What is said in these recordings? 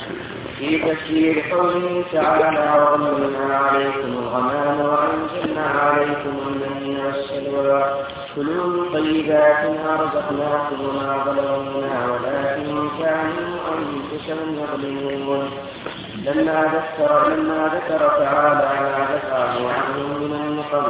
في تفسير قوله تعالى وظللنا عليكم الغمام وأنزلنا عليكم المن والسلوى كلوا من طيبات ما رزقناكم وما ظلمونا ولكن كانوا أنفسهم يظلمون. لما ذكر تعالى ما دفعه عنهم من النقم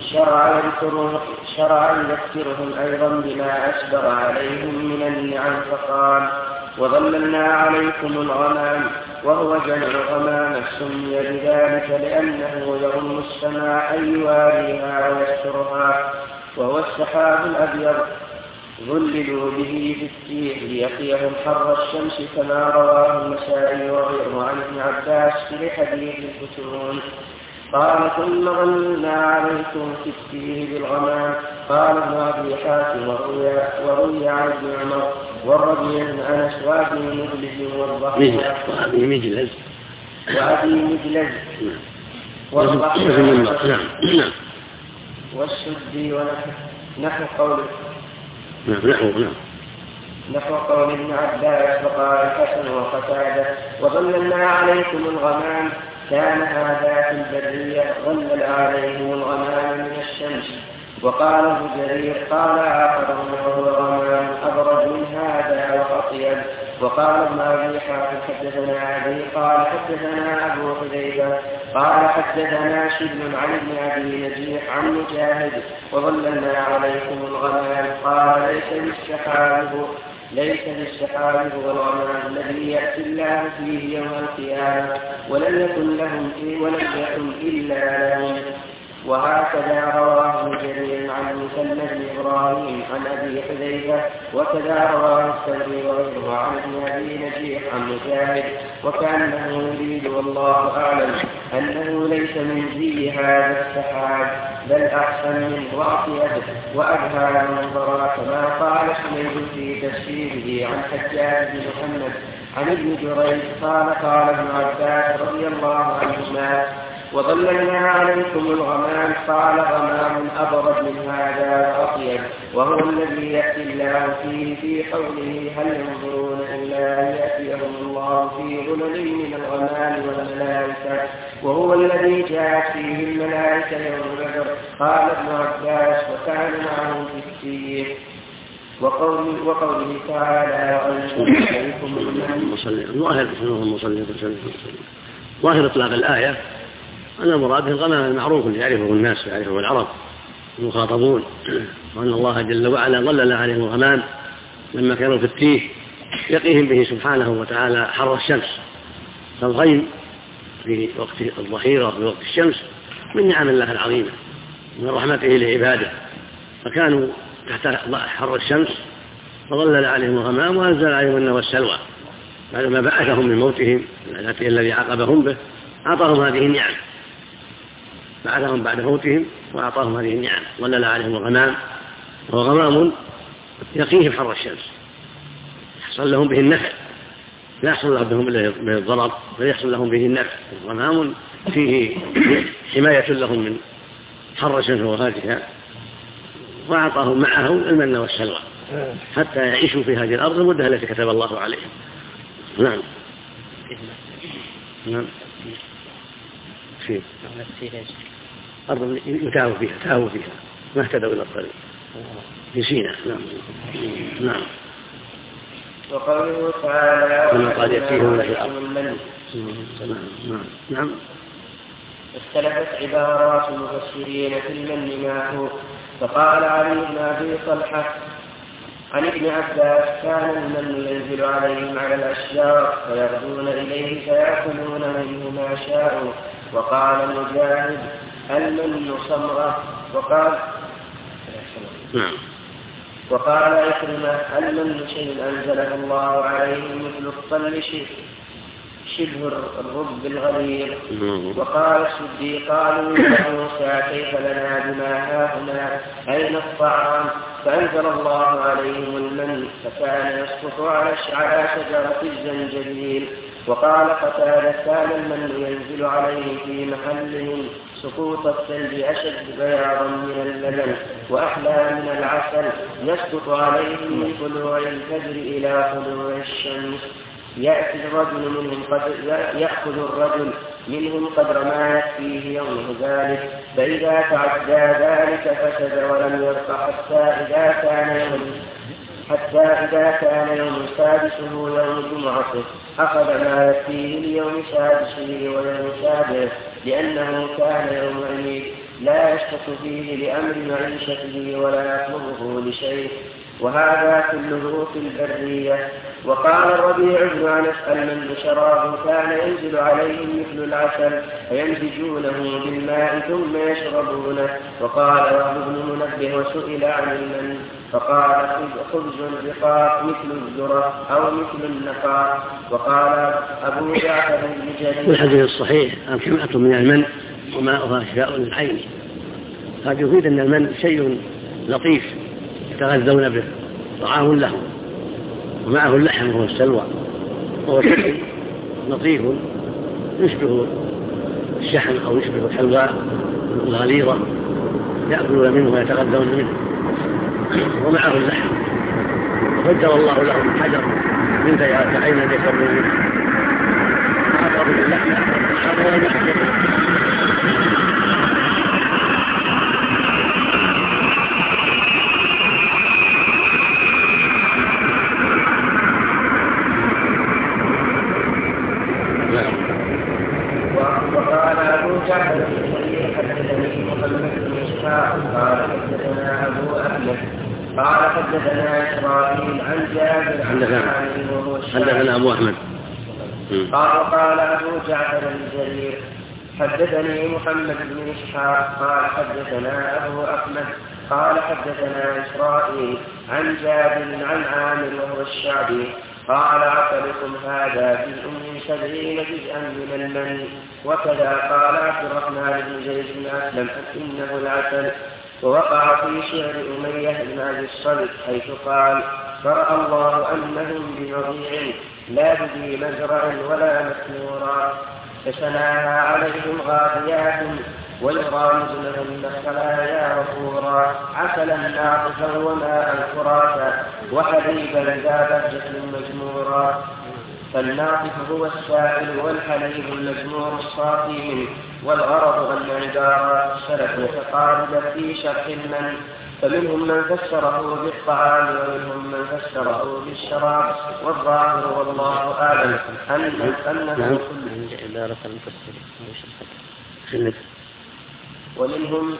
شرع يذكرهم أيضا بما أسبغ عليهم من النعم فقال وظللنا عليكم الغمام وهو جمع غمام سمي بذلك لأنه يغم السماء أي يواريها ويسترها وهو السحاب الأبيض ظللوا به في التيه ليقيهم حر الشمس كما رواه النسائي وغيره عن ابن عباس في حديث الفتون قال ثم ظللنا عليكم في التيه بالغمام. قال ابن أبي حاتم وروي عن ابن عمر والربيع بن أنس وأبي مجلز والضحاك والسدي ونحو قوله نحو قول ابن عباس وقال الحسن وقتادة وظللنا عليكم الغمام كان هذا في البرية ظلل عليهم الغمام من الشمس. وقال ابن جرير قال آخرون وهو غمام أبرد من هذا وأطيب. وقال ابن أبي حاتم حدثنا أبي قال حدثنا أبو حذيفة قال حدثنا شبل عن ابن أبي نجيح عن مجاهد وظللنا عليكم الغمام قال ليس بالسحاب والغمام الذي يأتي الله فيه يوم القيامة ولم يكن إلا لهم. وهكذا رواه ابن جرير عن مسلم بن إبراهيم عن أبي حذيفة وكذا رواه الثوري وغيره عن ابن أبي نجيح عن مجاهد وكأنه يريد والله أعلم أنه ليس من زي هذا السحاب بل أحسن منه وأطيب وأبهى منظرا كما قال حميد في تفسيره عن حجاج بن محمد عن ابن جريج قال ابن عباس رضي الله عنهما وظللنا عليكم الغمام قال غمام أبرد من هذا وأطيب وهو الذي يأتي الله فيه في قوله هل ينظرون إلا أن يأتيهم الله في ظلل من الغمام والملائكة وهو الذي جاءت فيه الملائكة يوم بدر. قال ابن عباس وكان معهم في السير. وقوله تعالى ظاهر إطلاق الآية أن المراد الغمام المعروف اللي يعرفه الناس ويعرفه العرب المخاطبون وأن الله جل وعلا ظلل عليهم الغمام لما كانوا في التيه يقيهم به سبحانه وتعالى حر الشمس. فالغيم في وقت الظهيرة في وقت الشمس من نعم الله العظيمة من رحمته لعباده فكانوا تحت حر الشمس فظلل عليهم الغمام وأنزل عليهم النوى والسلوى بعدما بعثهم من موتهم الذي عاقبهم به أعطاهم هذه النعم بعثهم بعد موتهم وأعطاهم هذه النعم ظلل عليهم الغمام وهو غمام يقيهم حر الشمس يحصل لهم به النفع لا يحصل لهم به الضرر بل يحصل لهم به النفع. غمام فيه حماية لهم من حر الشمس وغازها وأعطاهم معه المن والسلوى حتى يعيشوا في هذه الأرض المدة التي كتب الله عليهم. نعم في أرض يتاهوا فيها ما اهتدوا إلى الطريق في سيناء. نعم وقوله تعالى من قال يأتيهم في الأرض. نعم اختلفت عبارات المفسرين في المن معه. فقال علي بن أبي طلحة عن ابن عباس كان المن ينزل عليهم على الأشجار فيغدون إليه فيأكلون منه ما شاءوا. وقال مجاهد المن صمرة. وقال إكرمة المن شيء أنزله الله عليهم مثل الطل شبه الرب الغليظ. وقال السدي قالوا يا موسى كيف لنا بما هاهنا أين الطعام فأنزل الله عليهم المن فكان يسقط على شجرة الزنجبيل. وقال قتادة كان المن ينزل عليه في محلهم سقوط الثلج أشد بياضا من اللبن وأحلى من العسل يسقط عليهم من طلوع الفجر إلى طلوع الشمس. يأخذ الرجل منهم قدر ما يكفيه يومه ذلك، فإذا تعدى ذلك فسد ولم يبق حتى إذا كان يوم سادسه يوم جمعته أخذ ما يكفيه اليوم سادسه ويوم سابعه، لأنه كان يوم عيد لا يشتك فيه لأمر معيشته ولا يطلبه لشيء، وهذا كله في البرية. وقال الربيع بن أنس المن شراب كان ينزل عليهم مثل العسل فيمزجونه بالماء ثم يشربونه. وقال وهب بن منبه وسئل عن المن فقال خبز الرقاق مثل الذرة أو مثل النقاء. وقال أبو جعفر بن جرير والحديث الصحيح كمأة من المن وماؤها شفاء للعين. هذا يفيد أن المن شيء لطيف يتغذون به، طعام له ومعه اللحم وهو السلوى، وهو شيء لطيف يشبه الشحم أو يشبه الحلوى الغليظة يأكلون منه ويتغذون منه ومعه اللحم. فجر الله لهم حجر من عين يشربون منه أعطى باللحم وقال أبو جعفر حدثني محمد بن إسحاق قال حدثنا أبو أحمد قال حدثنا إسرائيل عن جابر حدثنا أبو أحمد قال أبو جعفر الجرير حدثني محمد بن إسحاق قال حدثنا أبو أحمد قال حدثنا إسرائيل عن جابر عن عامر وهو الشعبي قال عقلكم هذا في 70 جزءا من المن. وكذا قال عبد الرحمن بن زيد بن أسلم إنه العسل. ووقع في شعر أمية بن أبي الصلت حيث قال فرأى الله أنهم بمضيع لا بذي مزرع ولا مسمورا فسناها عليهم غاديات ويرى نزلهن خلايا وفورا عسلا ناقصا وماء فراتا وحليبا ذا بهجة مجمورا. فالناقص هو السائل والحليب المجمور الصافي منه. والغرض أن عبارات السلف متقاربة في شرح المن، فمنهم من فسره بالطعام ومنهم من فسره بالشراب، والظاهر والله أعلم أنه ومنهم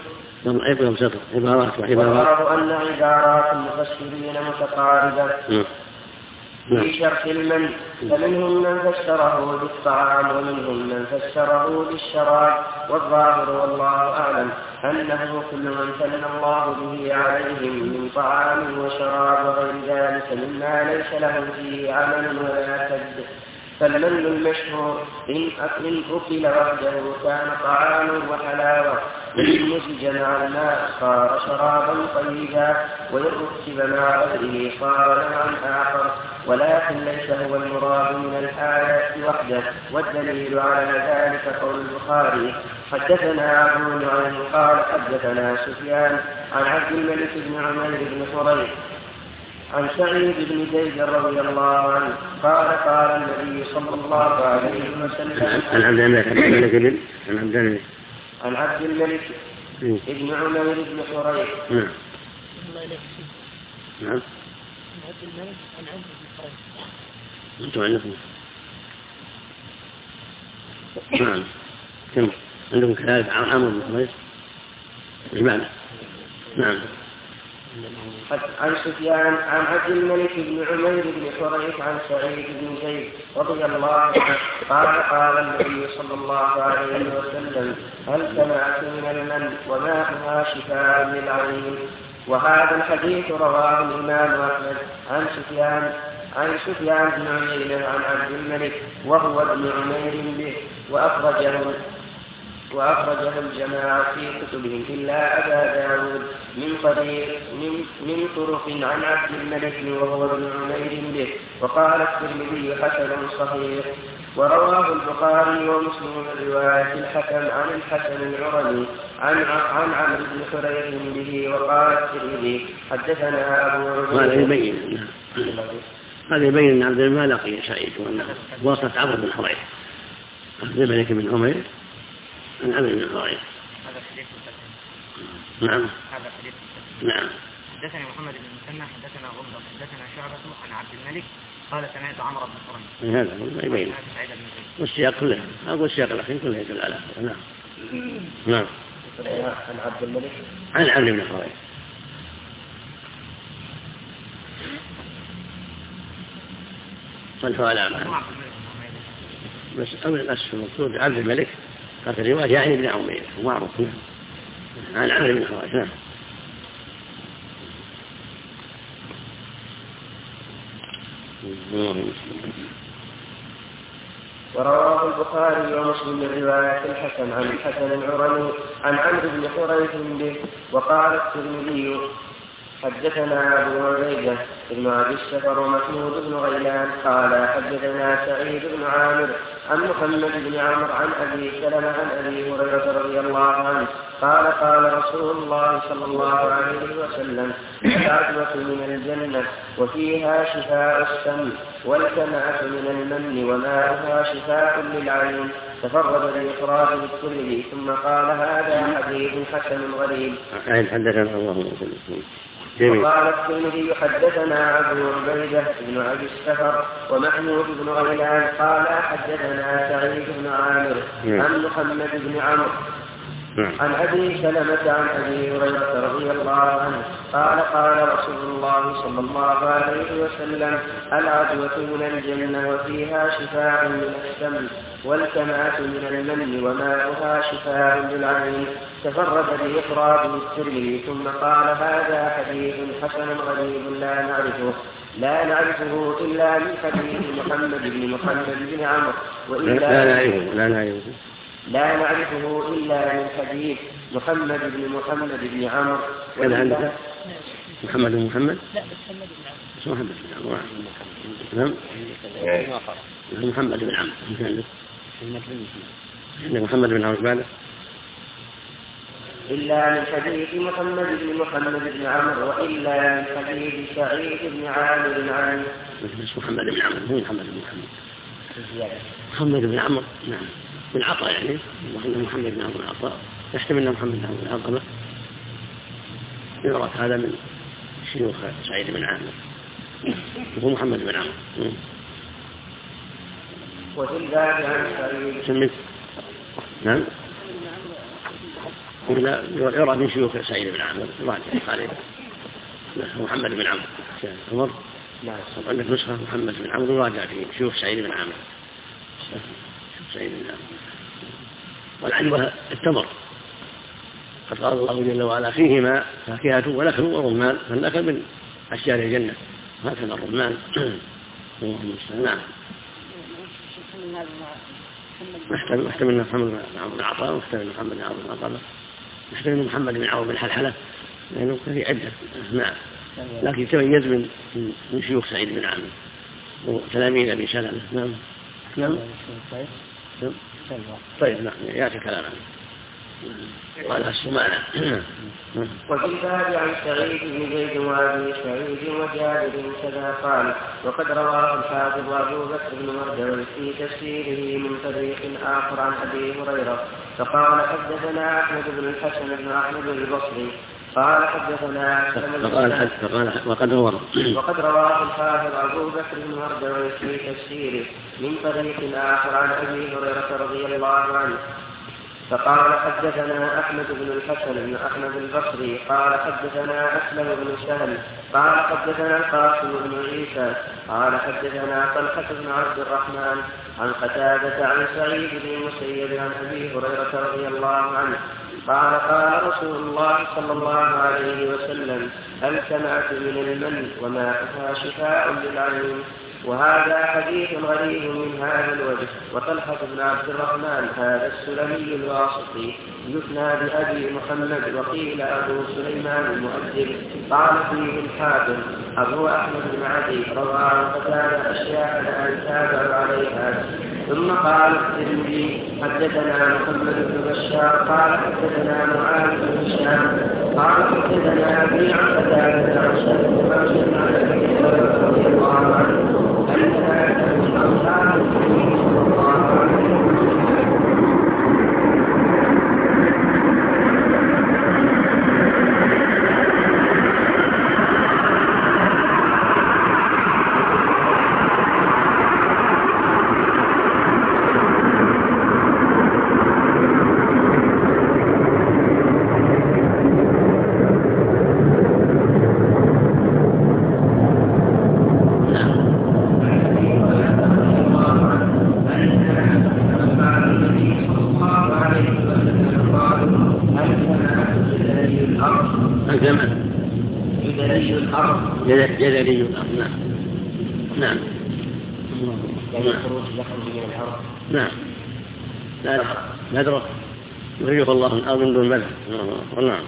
والغرض أن عبارات المفسرين متقاربة في شرح المن، فمنهم من فسره بالطعام ومنهم من فسره بالشراب، والظاهر والله أعلم أنه كل من ثنى الله به عليهم من طعام وشراب وغير ذلك مما ليس له فيه عمل ولا كد. فالمن المشهور إن أكل وحده كان طعاما وحلاوة، وإن نسج مع الماء صار شرابا طيبا، وإن ركب مع غيره صار نوعا آخر، ولكن ليس هو المراد من الآيات وحده. والدليل على ذلك قول البخاري حدثنا أبو نعيم قال حدثنا سفيان عن عبد الملك بن عمير بن حريث عن سعيد بن زيد رضي الله عنه قال قال النبي صلى الله عليه وسلم عن عبد الملك بن عمير بن حريث نعم أنتم عندكم نعم كم عندكم كذلك عمر بن حريث إجمالا نعم. عن سفيان عن عبد الملك بن عمير بن حريث عن سعيد بن زيد رضي الله عنه قال قال النبي صلى الله عليه وسلم هل سمعت من المن وماءها شفاء للعين. وهذا الحديث رواه الإمام أحمد عن سفيان بن عمير عن عبد الملك وهو ابن عمير به، وأخرجه الجماعة في كتبهم إلا أبا داود من طرق عن عبد الملك وهو ابن عمير به. وقال الترمذي حسن صحيح. ورواه البخاري ومسلم من رواية الحكم عن الحسن العرني عن عمرو بن حريث به. وقال الترمذي حدثنا أبو عبيدة هذا يبين أن عبد الملك لقي سعيد وأنه واسطة عمرو بن حريث. عبد الملك بن عمير عن عمرو بن حريث. هذا حديث نعم. هذا حديث نعم. حدثنا محمد بن مسنى حدثنا غندر حدثنا شعبة عن عبد الملك قال سمعت عمرو بن حريث. هذا يبين. والسياق كله أقول السياق الأخير كله يدل على. نعم. نعم. عن عبد الملك عن عمرو بن حريث. صلحوا على معه بس أول الأسف المقصود عبد الملك قال في الرواية يعني ابن عمير ومعروف عن عمرو بن حريث. نعم. ورواه البخاري ومسلم من رواية الحسن عن الحسن العرني عن عمرو بن حريث به. وقال الترمذي حدثنا أبو عبيدة بن أبي السفر ومحمود بن غيلان قال حدثنا سعيد بن عامر عن محمد بن عمرو عن أبي سلمة عن أبي هريرة رضي الله عنه قال قال رسول الله صلى الله عليه وسلم العدوة من الجنة وفيها شفاء السم والكمعة من المن وماؤها شفاء للعين. تفرد بإخراجه الترمذي ثم قال هذا حديث حسن غريب. حدثنا الله وسلم. وقال الترمذي حدثنا أبو عبيدة بن أبي السفر ومحمود بن غيلان قال حدثنا سعيد بن عامر عن محمد بن عمرو عن أبي سلمة عن أبي هريرة رضي الله عنه قال قال رسول الله صلى الله عليه وسلم العدوة من الجنة وفيها شفاء من السم والكمعة من المن وماؤها شفاء للعين. تفرد بإخراجه الترمذي ثم قال هذا حديث حسن غريب لا نعرفه إلا من حديث محمد بن عمرو لا نعرفه إلا من حديث محمد بن عمرو. كان عندك محمد بن محمد؟ لا محمد بن عمرو. نعم. محمد بن عمرو. عندك محمد بن عمرو بعده؟ إلا من حديث محمد بن عمرو وإلا من حديث سعيد بن عامر عن محمد بن عمرو. هو محمد بن عمرو. نعم. بن عطاء يعني محمد بن عمرو العطاء يحتمل أن محمد بن عمرو العقبة يدرك هذا من شيوخ سعيد بن عامر هو محمد بن عمرو. وفي الباب عن سعيد سميت. نعم. يرى من شيوخ سعيد بن عامر راجع عليه محمد بن عمرو. نعم. عندك نسخة محمد بن عمرو راجع في شيوخ سعيد بن عامر. والعدوى التمر قد قال الله جل وعلا فيهما فاكهة ونخل ورمان فالنخل من أشجار الجنة هكذا الرمان. نعم. محتمل محمد بن عمرو بن عطاء محتمل محمد بن عمرو بن عطاء محتمل محمد بن عمرو بن حلحلة لأنه في عدة. نعم. لكن تميز من شيوخ سعيد بن عامر وتلاميذ أبي سلمة. نعم. نعم. طيب نعم يأتي كلام عنه. قال السمانة. وفي الباب عن سعيد بن زيد وابي سعيد وجابر كذا قال وقد رواه الحافظ أبو بكر بن مردوي في تفسيره من طريق آخر عن أبي هريرة فقال حدثنا أحمد بن الحسن بن أحمد البصري قال حدثنا وقد رواه الحافظ أبو بكر بن مردوي في تفسيره من طريق آخر عن أبي هريرة رضي الله عنه فقال حدثنا أحمد بن الحسن بن أحمد البصري قال حدثنا أسلم بن سهل قال حدثنا القاسم بن عيسى قال حدثنا طلحة بن عبد الرحمن عن قتادة عن سعيد بن المسيب عن أبي هريرة رضي الله عنه قال قال رسول الله صلى الله عليه وسلم الكمعة من المن وماؤها شفاء للعين. وهذا حديث غريب من هذا الوجه. وطلحة بن عبد الرحمن هذا السلمي الواسطي يثنى بأبي محمد وقيل أبو سليمان المؤدب قال فيه الحاكم أبو أحمد بن عدي روى عن قتادة أشياء لا تابع عليها. ثم قال الترمذي حدثنا محمد بن بشار قال حدثنا معاذ بن هشام قال حدثنا أبي عن قتادة عن شهر رضي الله عنه جذري الأرض. نعم. يعني الخروج يخرج من الأرض. نعم. لا ندرك يخرجه الله من الأرض من دون بدء. نعم.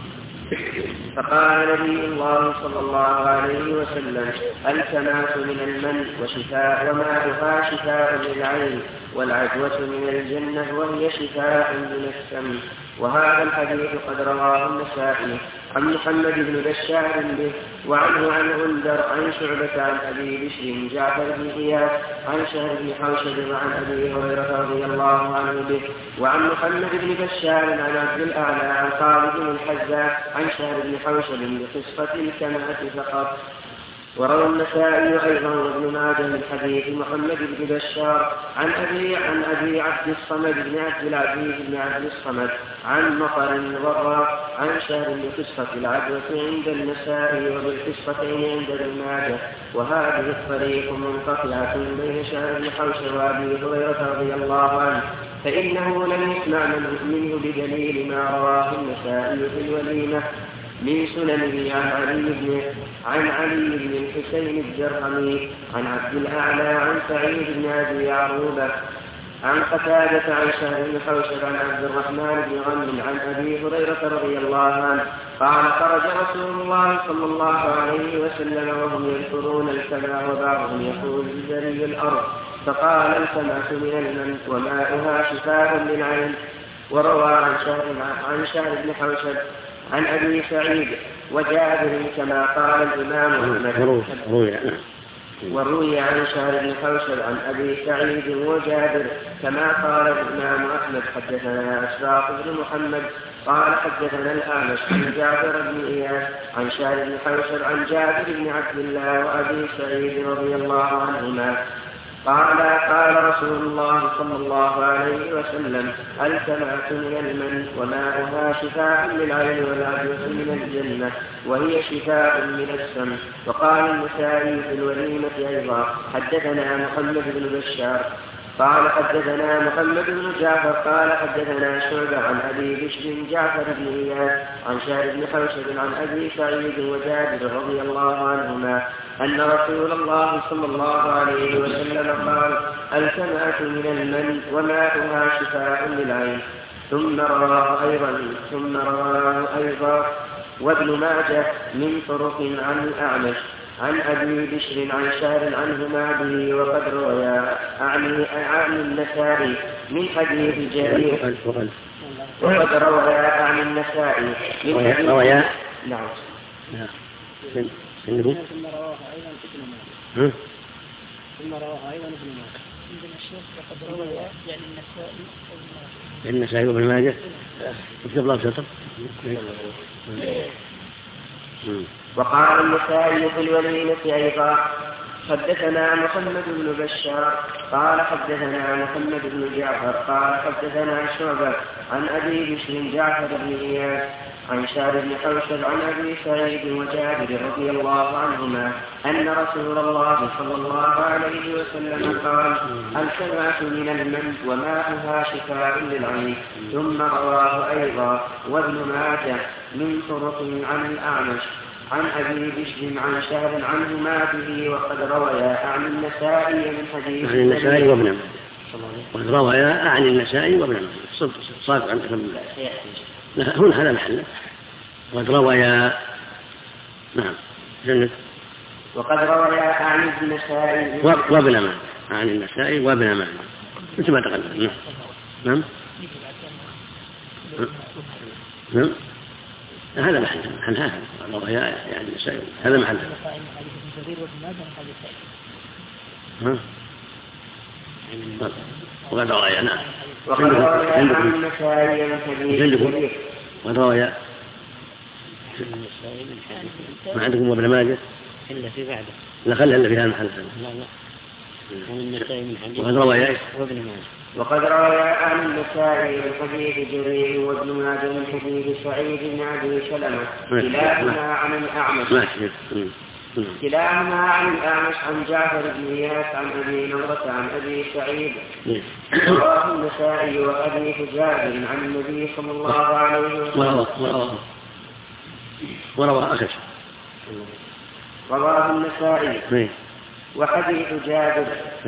فقال نبي الله صلى الله عليه وسلم: التماس من المن وشفاء وماؤها شفاء للعين، والعجوة من الجنة وهي شفاء من السم. وهذا الحديث قد رواه النسائي عن محمد بن بشار به، وعنه عن غندر عن شعبة عن أبي بشر جعفر بن إياس عن شهر بن حوشب وعن أبي هريرة رضي الله عنه به، وعن محمد بن بشار عن عبد الأعلى عن خالد بن الحذاء عن شهر بن حوشب بقصة الكمأة فقط. وروى النسائي أيضا وابن ماجه من حديث محمد بن بشار عن أبي عبد الصمد بن عبد العزيز بن عبد الصمد عن مطر الوراء عن شهر بقصة العدوة عند النسائي وبالقصتين عند ابن ماجه. وهذه الطريق منقطعة بين شهر بن حوشب وأبي هريرة رضي الله عنه، فإنه لم يسمع منه بدليل ما رواه النسائي في الوليمة من سننه عن علي بن الحسين الجرهمي عن عبد الأعلى عن سعيد بن أبي عروبة عن قتادة عن شهر بن حوشب عن عبد الرحمن بن غنم عن أبي هريرة رضي الله عنه قال: خرج رسول الله صلى الله عليه وسلم وهم يذكرون الكمى وبعضهم يقول بجري الأرض، فقال: الكماة من المن وماؤها شفاء للعين. وروى عن شهر بن حوشب عن أبي سعيد وجابر كما قال الإمام أحمد. وروي عن شهر بن حوشب عن أبي سعيد وجابر كما قال الإمام أحمد. حدثنا أشراق بن محمد قال حدثنا الأعمش عن جابر بن إياس عن شهر بن حوشب عن جابر بن عبد الله وأبي سعيد رضي الله عنهما قال رسول الله صلى الله عليه وسلم: الكمأة من المن وماؤها شفاء للعين، والعجوة من الجنة وهي شفاء من السم. وقال النسائي في الوليمة أيضا: حدثنا محمد بن بشار قال حدثنا محمد بن جعفر قال حدثنا شعبة عن أبي بشر جعفر بن إياس عن شهر بن حوشب عن أبي سعيد وجابر رضي الله عنهما أن رسول الله صلى الله عليه وسلم قال: الكمأة من المن وماؤها شفاء للعين. ثم رواه أيضا وابن ماجه من طرق عن الأعمش عن أبي بشر عن شهر عنهما به، وقد رويا عن النسائي من حديث جرير. وقد رويا عن النسائي من حديث نعم. ثم رواه أيضا ابن ماجه. ثم رواه أيضا ابن ماجه. عندنا الشيخ وقد روى يعني النسائي وابن ماجه. اكتب الله بسطر. وقال النسائي في الوليمة أيضا: حدثنا محمد بن بشار قال حدثنا محمد بن جعفر قال حدثنا شعبة عن أبي بشر جعفر بن إياس عن شهر بن حوشب عن أبي سعيد وجابر رضي الله عنهما أن رسول الله صلى الله عليه وسلم قال: الكمأة من المن وماؤها شفاء للعين. ثم رواه أيضا وابن ماجه من طرق عن الأعمش عن أبي بشر عن شهر عنهما به، وقد رويا عن النسائي من حديث عن النسائي وابن ماجه. وقد رويا عن النسائي وابن ماجه. صادق عن هنا هذا محله. وقد رويا نعم جنة. وقد رويا عن النسائي وابن ماجه عن النسائي وابن ماجه مثل ما تقدم. نعم نعم هذا محل هذا رويا يعني النسائي هذا محل. وقد رواية نعم. وقد رواية عن النسائي الحديث وقد رواية ما عندكم ابن ماجه إلا في بعده لا خلها إلا في هذا المحل. عن النسائي من حديث وقد رواية وابن ماجه. وقد روى عن النسائي من حديث جرير وابن ماجه من حديث سعيد بن أبي سلمة كلاهما عن الأعمش عن جعفر بن إياس عن أبي نضرة عن أبي سعيد رواه النسائي وحديث جابر عن النبي صلى الله عليه وسلم رواه النسائي وحديث جابر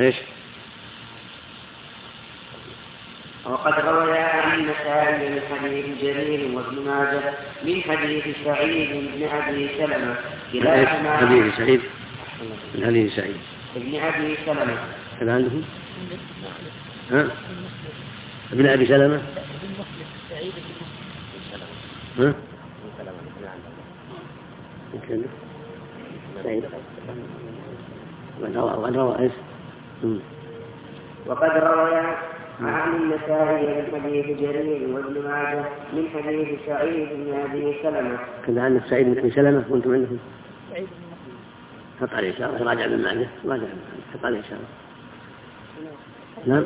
وقد روى عن النسائي من حديث جرير وابن ماجه من حديث سعيد بن أبي سلمة كلاهما حديث سعيد ابن أبي سلمة هذا عندكم؟ ابن أبي سلمة وقد روى عن النسائي من حديث جرير وابن ماجه من حديث سعيد بن أبي سلمة كذا عندك سعيد بن أبي سلمة وأنتم عندكم حط عليه إشارة راجع ابن ماجه حط عليه إشارة نعم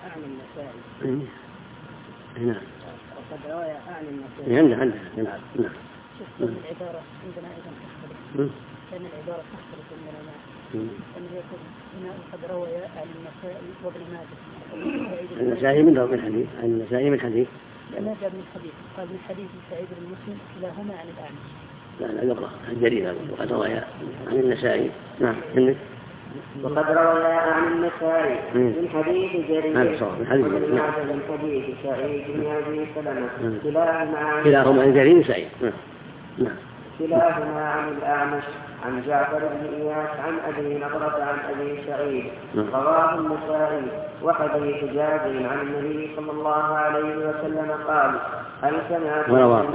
نعم وقد روى عن النسائي عنده نعم العبارة عندنا أيضا تختلف لأن العبارة تختلف عندنا أن يكون هنا قد روى عن النسائي وابن ماجه النسائي من حديث لا جاء من حديث قال من حديث سعيد بن مسلم كلاهما عن الأعمش لا يقرأ الجرير وقد روى عن النسائي نعم وقد روى عن النسائي من حديث جرير من حديث سعيد بن أبي سلمة كلاهما عن جرير سعيد نعم كلاهما عن الأعمش عن جعفر بن إياس عن أبي نضرة عن أبي سعيد رواه النسائي وحديث جابر عن النبي صلى الله عليه وسلم قال هل سمعت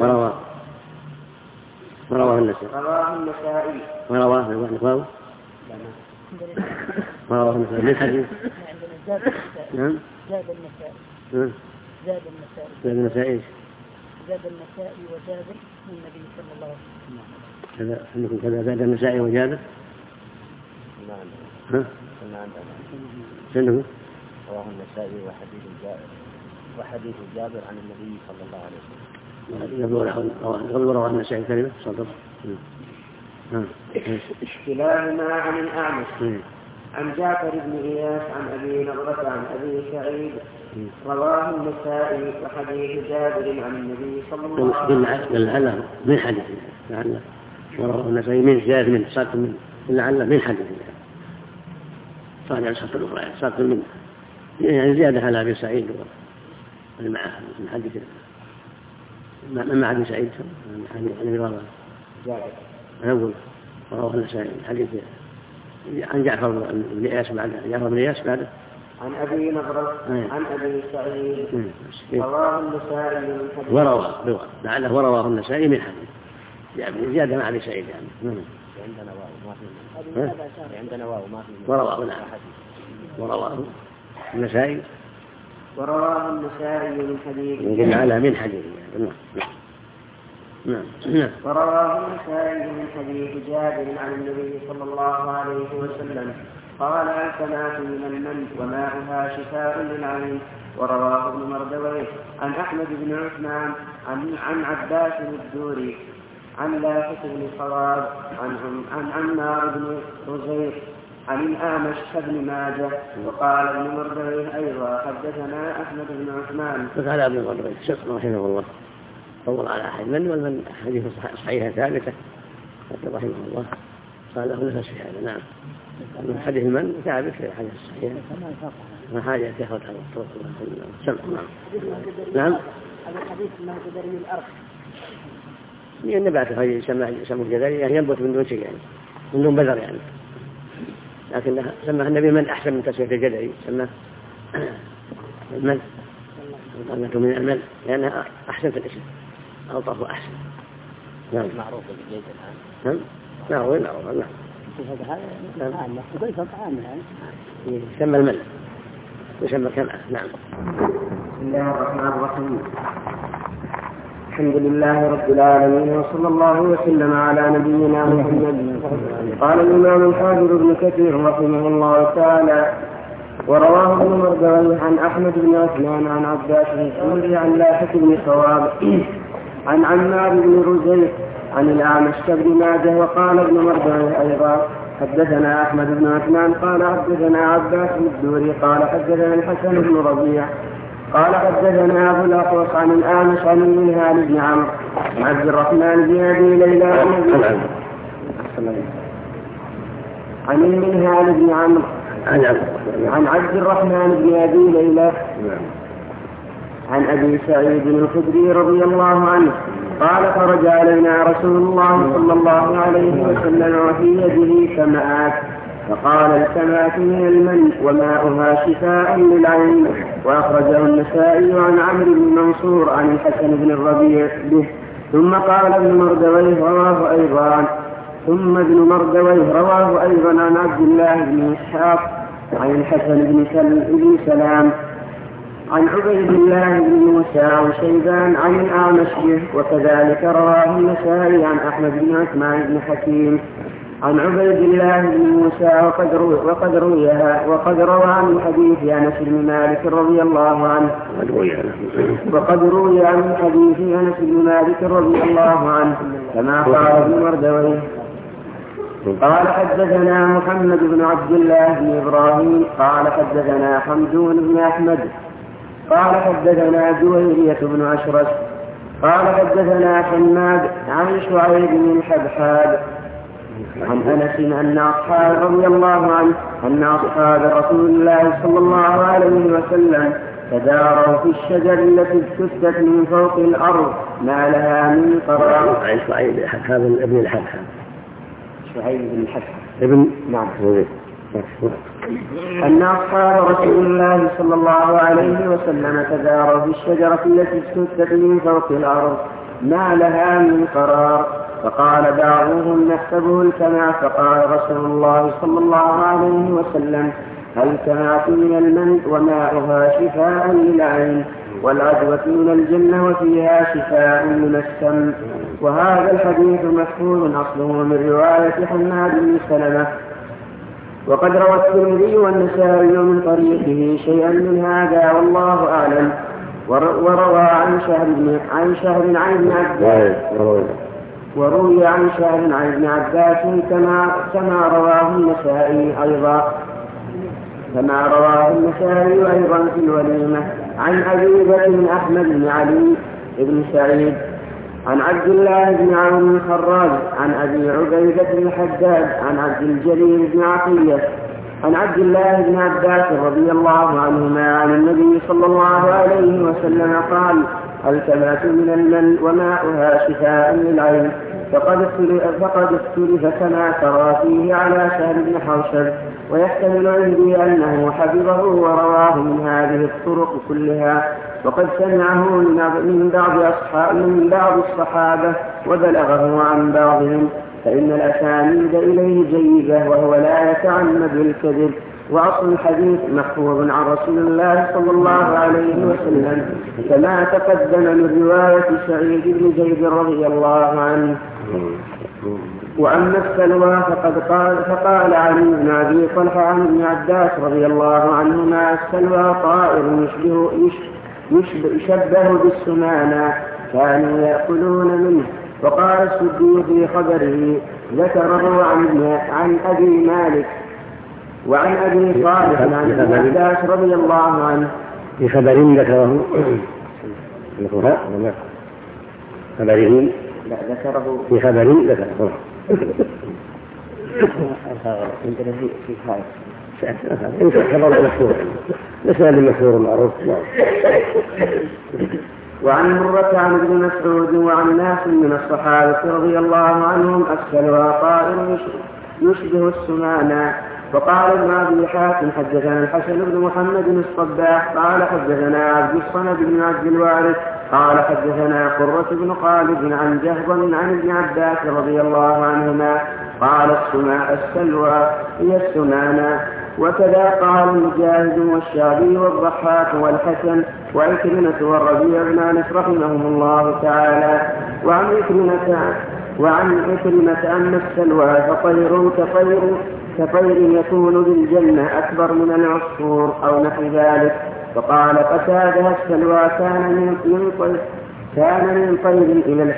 رواه النسائي من حديث نعم زاد النسائي وجابر من النبي صلى الله عليه وسلم كذا زاد النسائي وجابر عندكم رواه النسائي وحديث جابر عن النبي صلى الله عليه وسلم رواه النسائي كلمة صدق كلاهما عن الأعمش عن جعفر بن إياس عن أبي نضرة عن أبي سعيد رواه النسائي وحديث جابر عن النبي صلى الله عليه وسلم لعله من حديث لعله ورواه النسائي من زاد من ساق من لعله من حديث صار على شرط الأخرى ساق من يعني زيادة على أبي سعيد معه من حديث مع أبي سعيد عن رواه أقول ورواه النسائي حديث عن جعفر بن إياس بعده عن أبي نضرة عن أبي سعيد رواه النسائي من حديث لعله ورواه النسائي من حديث يعني زيادة مع أبي سعيد يعني عندنا واو ما في ورواه النسائي من حديث على من حديث نعم ورواه النسائي من حديث جابر عن النبي صلى الله عليه وسلم قال الكنات من المن وماؤها شفاء للعين. ورواه ابن مردويه عن أحمد بن عثمان عن عباس الدوري عن لاحق بن صواب عن عمار بن رزيق عن الأعمش بن ماجه. وقال ابن مردويه أيضا حدثنا أحمد بن عثمان. فقال ابن مردويه رحمه الله طول على أحد والمن حديث صحيحة ثابتة رحمه الله قال له نفس في هذا. نعم حديث من ثابت في الحديث الصحيح ما حاجة تأخذ على الطرق سمع. نعم هذا الحديث ما جدري من الأرض من النبات يسمى الجدري يعني ينبت من دون شيء يعني من دون بذر يعني لكن سماه النبي من أحسن من تسوية الجدري سماه المن وطلته من المن لأنها أحسن في الاسم ألطف وأحسن. نعم معروف بالجيد الآن. نعم معروف. نعم هذا يقول طعام يعني يسمى المل يسمى كمأة. نعم. بسم الله الرحمن الرحيم. الحمد لله رب العالمين وصلى الله وسلم على نبينا محمد. قال الإمام الحافظ ابن كثير رحمه الله تعالى: ورواه ابن مردويه عن أحمد بن عثمان عن عباس بن سوري عن لاحق بن صواب عن عمار بن رزيق عن الأعمش بن ماجه. وقال ابن مردويه أيضا: حدثنا أحمد بن عثمان قال حدثنا عباس بن الدوري قال حدثنا الحسن بن ربيع قال حدثنا أبو الأحوص عن الأعمش عن المنهال بن عمرو عن عبد الرحمن بن أبي ليلى عن المنهال بن عمرو عن عبد الرحمن بن أبي ليلى عن أبي سعيد الخدري رضي الله عنه قال: خرج علينا رسول الله صلى الله عليه وسلم وفي يده كمآت، فقال: الكمآت من المن وماؤها شفاء للعين. وأخرجه النسائي عن عمرو بن منصور عن الحسن بن الربيع به. ثم قال ابن مردويه رواه أيضا عن عبد الله بن إسحاق عن الحسن بن سلام عن عبيد الله بن موسى وشيبان عن الأعمش به. وكذلك رواه النسائي عن أحمد بن عثمان بن حكيم عن عبيد الله بن موسى وقد روى عن حديث أنس بن مالك رضي الله عنه كما قال ابن مردويه. قال: حدثنا محمد بن عبد الله بن إبراهيم قال حدثنا حمدون بن أحمد قال حدثنا جويرية بن أشرس قال حدثنا حماد عن شعيب بن الحبحاب عن أنس أن أصحاب رضي الله عنه أن أصحاب رسول الله صلى الله عليه وسلم تداروا في الشجر التي اجتثت من فوق الأرض ما لها من قرار. عن شعيب ابن الحبحاب. شعيب بن الحبحاب ابن نعم. أن أصحاب رسول الله صلى الله عليه وسلم تداروا في الشجرة التي اجتثت من فوق الأرض ما لها من قرار. فقال بعضهم: نحسبه الكمع. فقال رسول الله صلى الله عليه وسلم: الكمعة من المن وماؤها شفاء للعين، والعدوة من الجنة وفيها شفاء من السم. وهذا الحديث محفوظ أصله من رواية حماد بن سلمة. وقد روى الترمذي والنسائي من طريقه شيئا من هذا والله أعلم. وروى عن شهر عن ابن عباس وروي عن شهر عن ابن عباس كما رواه النسائي أيضا في الوليمة عن أبي بكر أحمد بن علي بن سعيد عن عبد الله بن عون الخراج عن أبي عبيدة بن حداد عن عبد الجليل بن عطية عن عبد الله بن عباس رضي الله عنهما عن النبي صلى الله عليه وسلم قال: الكمعة من المن وماؤها شفاء للعين. فقد اختلف كما ترى فيه على سهل بن حوشب، ويحتمل عندي أنه حفظه ورواه من هذه الطرق كلها، وقد سمعه من بعض الصحابة وبلغه عن بعضهم، فإن الأسانيد إليه جيدة وهو لا يتعمد الكذب. وأصل الحديث محفوظ عن رسول الله صلى الله عليه وسلم كما تقدم من رواية سعيد بن زيد رضي الله عنه. وأما السلوى فقال علي بن أبي طلحة عن ابن عباس رضي الله عنهما: السلوى طائر يشبه بالسمانة كانوا يأكلون منه. وقال السدي في خبره ذكره عن أبي مالك وعن أبي صالح عن ابن عباس رضي الله عنه. في خبر ذكره ذكره في خبر ذكره عندنا في خائف خبر مشهور مثال المشهور المعروف. وعن مرة عن ابن مسعود وعن ناس من الصحابة رضي الله عنهم: السلوى طائر يشبه السمانة. وقال ابن أبي حاتم: حدثنا الحسن بن محمد الصباح قال حدثنا عبد الصمد بن عبد الوارث قال حدثنا قرة بن خالد عن جهضم عن ابن عباس رضي الله عنهما قال السلوى هي السمانة. وكذا قال المجاهد والشعبي والضحاك والحسن وعكرمة والربيع بن أنس رحمهم الله تعالى. وعن عكرمة أن السلوى فطير كطير يكون بالجنة أكبر من العصفور أو نحو ذلك. فقال قتادة السلوى كان من طير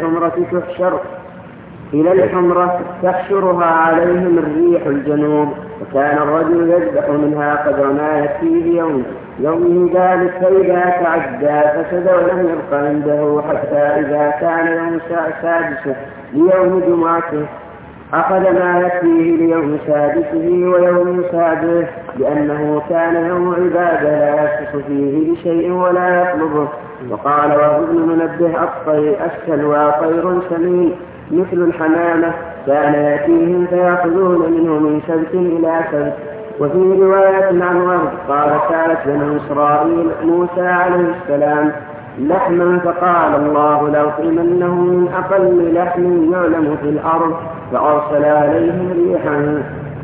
إلى الحمرة تحشرها عليهم الريح الجنوب. وكان الرجل يذبح منها قدر ما يكفيه يومه ذلك، فإذا تعدى فسد ولم يبق عنده حتى إذا كان يوم سادسه ليوم جمعته أخذ ما يكفيه ليوم سادسه ويوم سابعه، لأنه كان يوم عبادة لا يشرك فيه بشيء ولا يطلبه. وقال وهو ابن منبه السلوى طير سمين مثل الحمامة، كان يأتيهم فيأخذون منه من سبت إلى سبت. وفي رواية عن وهب قال سألت بنو إسرائيل موسى عليه السلام لحما فقال الله لأطعمنه من أقل لحم يعلم في الأرض، فأرسل عليهم ريحا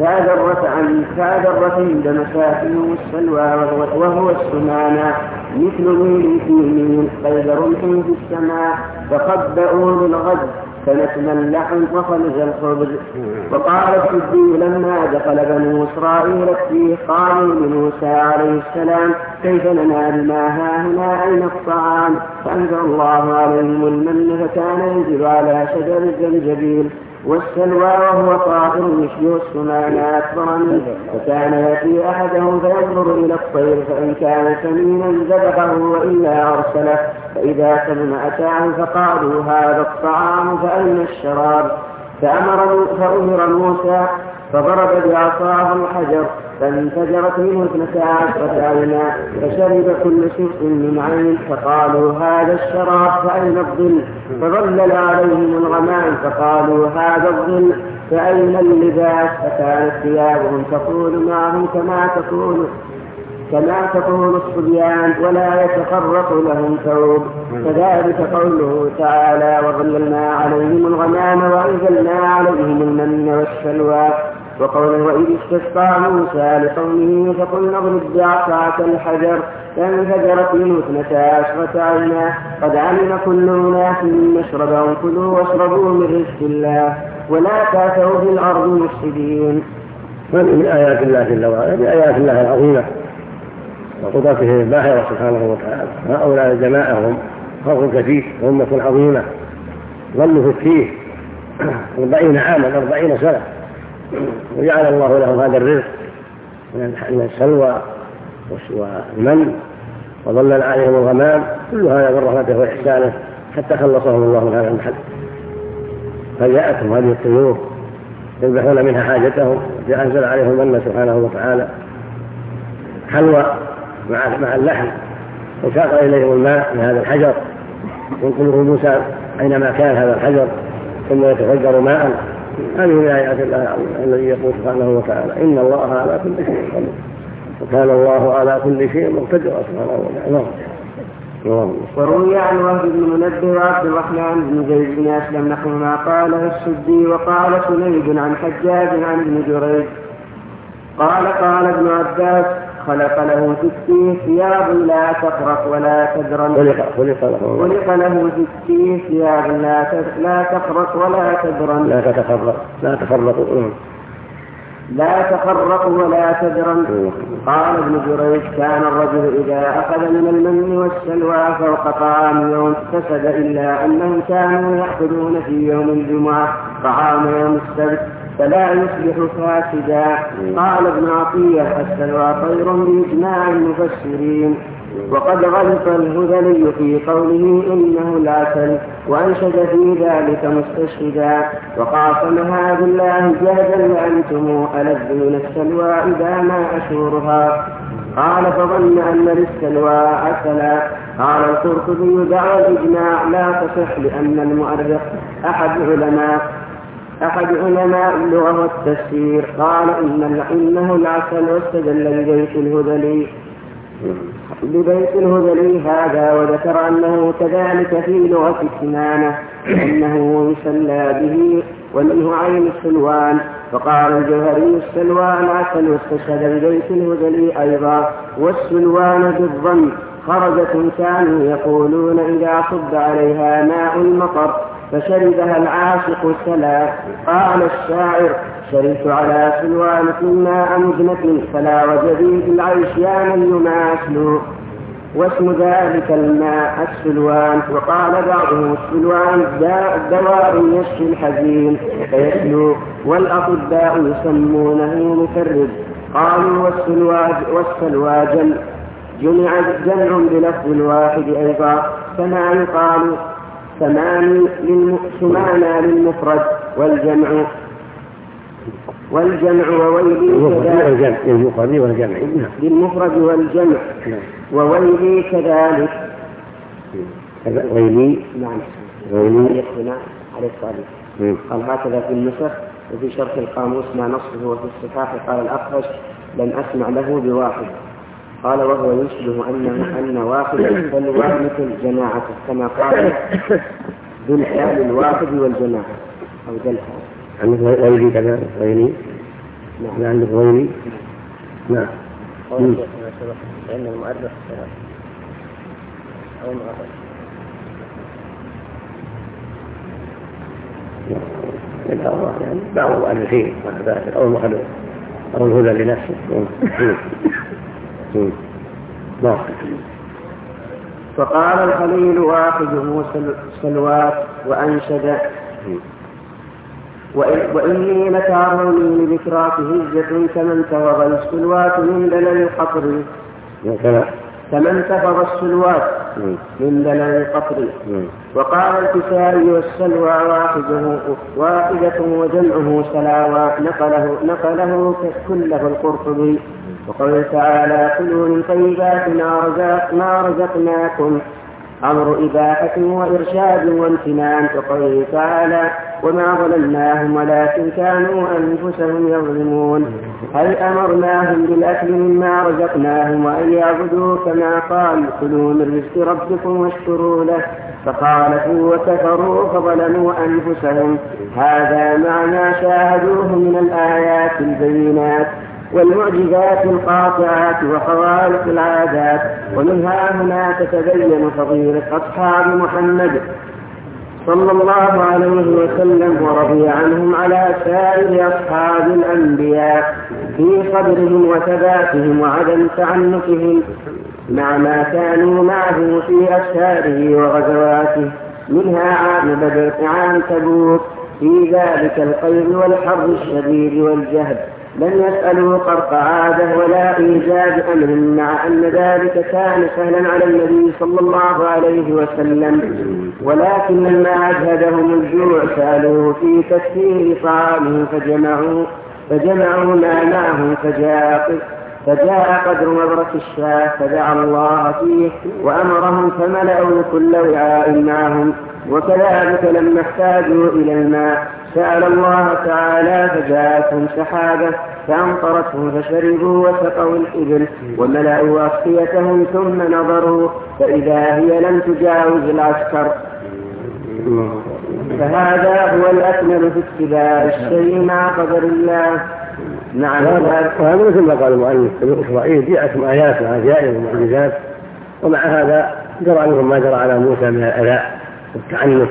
فأدرت عند مساكنه السلوى وهو السمانة مثل ميل في ميل قيد رمح في السماء، فخبأوا للغد فنتم اللحم وخلج الخبز. وقال السدي لما دخل بنو إسرائيل فيه قالوا لموسى عليه السلام كيف ننال ما هاهنا أين الطعام؟ فأنزل الله عليهم المن فكان ينزل على شجر الزنجبيل والسلوى وهو طائر يشبه السمانة أكبر منه، فكان يأتي أحدهم فينظر إلى الطير فإن كان سمينا ذبحه وإلا أرسله، فإذا سلم أتاه فقالوا هذا الطعام فأين الشراب؟ فأمر موسى فضرب بعصاه الحجر فانفجرت منه 12 عينا، فشرب كل شيء من عين، فقالوا هذا الشراب فأين الظل؟ فظلل عليهم الغمام فقالوا هذا الظل فأين اللباس؟ فكانت ثيابهم تقول معهم كما تقول الصبيان ولا يتفرق لهم ثوب. كذلك قوله تعالى وظللنا عليهم الغمام وأنزلنا عليهم المن والسلوى. وقوله وإذ استسقى موسى لقومه فقلنا اضرب بعصاك الحجر فانفجرت منه 12 عينا قد علم كل أناس مشربهم كلوا واشربوا من رزق الله ولا تعثوا في الأرض مفسدين. هذه من آيات الله جل وعلا، من آيات الله العظيمة وقدرته الباهرة سبحانه وتعالى. هؤلاء الجماعة هم خلق كثير وأمة عظيمة ظلوا في التيه 40 عاما 40 سنة، وجعل الله لهم هذا الرزق من السلوى والمن وظلل عليهم الغمام، كل هذا من رحمته وإحسانه حتى خلصهم الله من هذا المحل. فجاءتهم هذه الطيور يذبحون منها حاجتهم، أنزل عليهم المن سبحانه وتعالى حلوى مع اللحم، وساق إليهم الماء من هذا الحجر ينقله موسى أينما كان هذا الحجر ثم يتفجر ماء. هذه من آيات الله الذي يقول سبحانه وتعالى إن الله على كل شيء قدير وكان الله على كل شيء مقتدرا سبحانه وتعالى. وروي عن وهب بن منبه وعبد الرحمن بن زيد بن أسلم نحو ما قاله السدي. وقال سنيد عن حجاج عن ابن جريج قال ابن عباس خلق له في التيه ثياب لا تفرق ولا تدرن. خلق له في التيه ثياب لا تفرق ولا تدرن. لا تخرق ولا تدرن. قال ابن جريج كان الرجل إذا أخذ من المن والسلوى فوق طعام يوم فسد إلا أنهم كانوا يأخذون في يوم الجمعة طعام يوم السبت فلا يصبح فاسدا. قال ابن عطية السلوى طير بإجماع المفسرين. وقد غلط الهذلي في قوله إنه العسل وأنشد في ذلك مستشهدا وقاسمها بالله جهدا لأنتم ألذ من السلوى إذا ما أشورها. قال فظن أن للسلوى عسلا. قال القرطبي دعوى الإجماع لا تصح لأن المؤرخ أحد علماء اللغة والتفسير قال إنه العسل واستدل ببيت الهذلي ببيت الهذلي هذا، وذكر أنه كذلك في لغة كنانة أنه يسلى به، ومنه عين السلوان. وقال الجوهري السلوان عسل، واستشهد ببيت الهذلي أيضا. والسلوان بالضم خرجة كانوا يقولون إذا صب عليها ماء المطر فشربها العاشق سلا. قال الشاعر: شربت على سلوان ماء مجنة فلا وجدي في العيش يا من يماثل، واسم ذلك الماء السلوان. وقال بعضهم: السلوان دواء يشفي الحزين فيسلو، والأطباء يسمونه مفرد. قالوا والسلوى جمع بلفظ الواحد أيضا، كما يقال ثمان للمفرد والجمع وويلي للمفرد والجمع وويلي كذلك. ويلي نعم ويلي يقتنع على الصالح. قال هكذا في النسخ. وفي شرح القاموس ما نصه وفي الصحاح قال الأخرج: لم أسمع له بواحد. قال: وهو يشبه أن واحد السلوى مثل جماعة، كما قال ذو الحال الواحد والجماعة أو ذو الحال. عندك ويلي كذا ويلي؟ نعم عندك ويلي. نعم. لأن المؤرخ أو المؤرخ يعني بعض المؤرخين أو الهدى لنفسه. فقال الخليل: واحده سلوات، وأنشد: وإني لتعرني لذكراك هجة كمن تفض السلوات من دلل القطر. كمن تفض السلوات من دلل القطر. وقال الكسائي: والسلوى واحدة وجمعه سلاوى، نقله كله القرطبي. وقال تعالى: كلوا من طيبات ما رزقناكم، أمر إباحة وإرشاد وامتنان. وقال تعالى: وما ظلمناهم ولكن كانوا أنفسهم يظلمون، هل أمرناهم بالأكل مما رزقناهم وأن يعبدوا كما قال: كلوا من رزق ربكم واشكروا له، فخالفوا وكفروا فظلموا أنفسهم. هذا مع ما شاهدوه من الآيات البينات والمعجزات القاطعات وخوارق العادات. ومنها هنا تتبين فضيلة أصحاب محمد صلى الله عليه وسلم، ورضي عنهم على سائر أصحاب الأنبياء في صبرهم وثباتهم وعدم تعنتهم مع ما كانوا معه في أسفاره وغزواته، منها عام بدر، عام تبوك، في ذلك القيد والحر الشديد والجهد لم يسألوا قرط عادة ولا إيجاد أمر، مع أن ذلك كان سهلا على النبي صلى الله عليه وسلم، ولكن لما أجهدهم الجوع سألوه في تكثير طعامه فجمعوا ما معهم، فجاء قدر مبرك الشاه فدعا الله فيه وأمرهم فملأوا كل وعاء معهم. وكذلك لما احتاجوا إلى الماء سأل الله تعالى فجاءتهم سحابة فأمطرتهم فشربوا وسقوا الإبل وملأوا أسقيتهم ثم نظروا فإذا هي لم تجاوز العسكر. فهذا هو الأكمل في اتباع الشيء مع قدر الله. نعم. وهذا مثل ما قال المؤلف: بني إسرائيل جاءتهم آيات وعجائب ومعجزات، ومع هذا جرى عليهم ما جرى على موسى من الأذى والتعنت،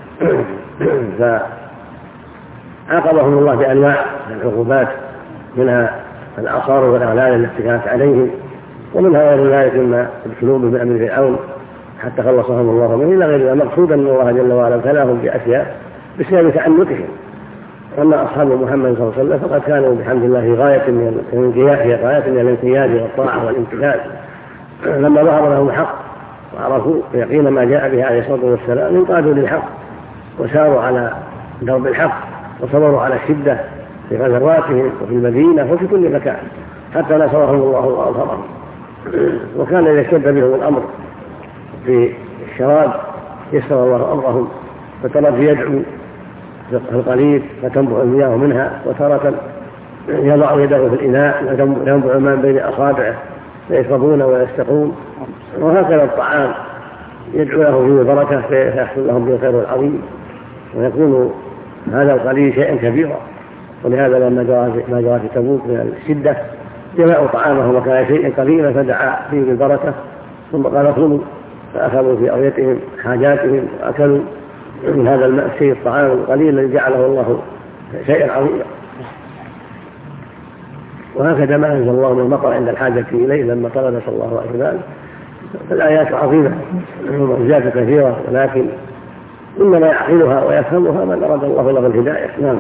فعاقبهم الله بأنواع من العقوبات، منها الأعصار والأغلال التي كانت عليهم، ومنها غير ذلك مما ابتلوا به بأمر فرعون حتى خلصهم الله منه، إلى غير ذلك. مقصودا أن الله جل وعلا ابتلاهم بأشياء بسبب تعنتهم. أما أصحاب محمد صلى الله عليه وسلم فقد كانوا بحمد الله غاية من الانقياد والطاعة والامتثال، لما ظهر لهم الحق وعرفوا يقين ما جاء به عليه الصلاة والسلام انقادوا للحق وساروا على درب الحق وصبروا على الشدة في غزواتهم وفي المدينة وفي كل مكان حتى نصرهم الله وأظهرهم. وكان إذا اشتد بهم الأمر في الشراب يسر الله أمرهم، فترى يدعو في القليل فتنبع المياه منها، وتارة يضع يده في الإناء وينبع الماء بين أصابعه فيشربون ويستقون، وهكذا الطعام يدعو له فيه البركة فيحصل لهم به الخير العظيم، ويكون هذا القليل شيئا كبيرا. ولهذا لما جاء في تبوك من الشدة جمعوا طعامهم وكان شيئا قليلا فدعا فيه بالبركة، ثم قال كلوا، فأخذوا في أرضيتهم حاجاتهم وأكلوا من هذا الشيء الطعام القليل الذي جعله الله شيئا عظيما. وهكذا ما أنزل الله من المطر عند الحاجة إليه لما طلب صلى الله عليه وسلم. فالآيات عظيمة ومعجزات كثيرة، ولكن إنما يعقلها ويفهمها من أراد الله له الهداية. نعم.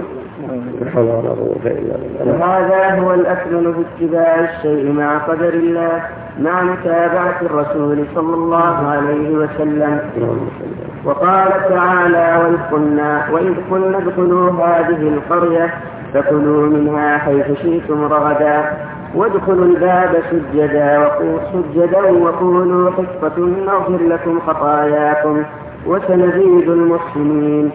وهذا هو الأسلم في اتباع الشيء مع قدر الله مع متابعة الرسول صلى الله عليه وسلم. وقال تعالى: وإذ قلنا ادخلوا هذه القرية فكلوا منها حيث شئتم رغدا وادخلوا الباب سجدا وقولوا حطة نغفر لكم خطاياكم وسنزيد المحسنين.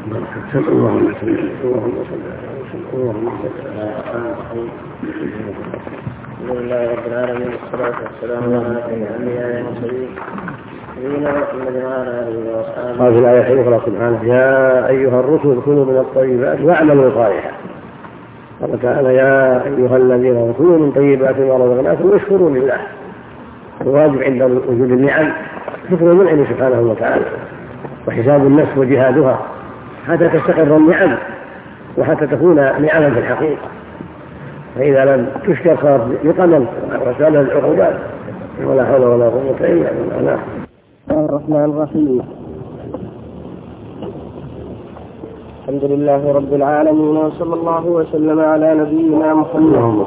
الحمد لله رب العالمين والصلاة والسلام على الأنبياء والمرسلين نبينا محمد وعلى آله وأصحابه. هذه الآية الأخرى سبحانه: يا أيها الرسل كلوا من الطيبات واعملوا صالحا. قال تعالى: يا أيها الذين كلوا من طيبات ما رزقناكم واشكروا لله. الواجب عند وجود النعم شكر المنعم سبحانه وتعالى، وحساب النفس وجهادها حتى تستقر النعم وحتى تكون نعما في الحقيقة. فإذا لم تشكر صارت نقما وسألها العقوبات. ولا حول ولا قوة إلا بالله. الرحمن الرحيم. الحمد لله رب العالمين، وصلى الله وسلم على نبينا محمد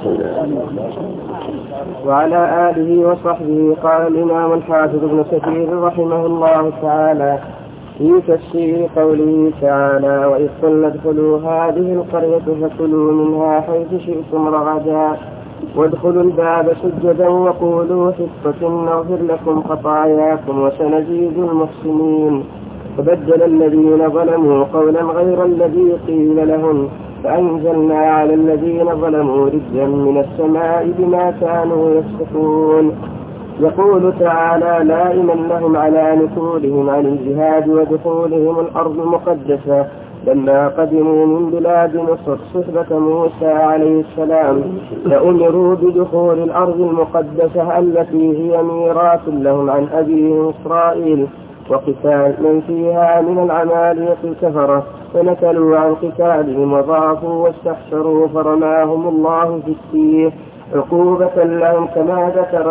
وعلى آله وصحبه. قال الإمام الحافظ ابن كثير رحمه الله تعالى في تفسير قوله تعالى: وإذ قلنا ادخلوا هذه القرية فكلوا منها حيث شئتم رغدا وادخلوا الباب سجدا وقولوا حطة نغفر لكم خطاياكم وسنزيد المحسنين. فبدل الذين ظلموا قولا غير الذي قيل لهم فأنزلنا على الذين ظلموا رجزا من السماء بما كانوا يفسقون. يقول تعالى لائما لهم على نفورهم عن الجهاد ودخولهم الأرض المقدسة لما قدموا من بلاد مصر صحبة موسى عليه السلام، فأمروا بدخول الأرض المقدسة التي هي ميراث لهم عن أبيهم إسرائيل، وقتال من فيها من العمالقة الكفرة، فنكلوا عن قتالهم وضعفوا واستحسروا فرماهم الله في السيف عقوبة لهم كما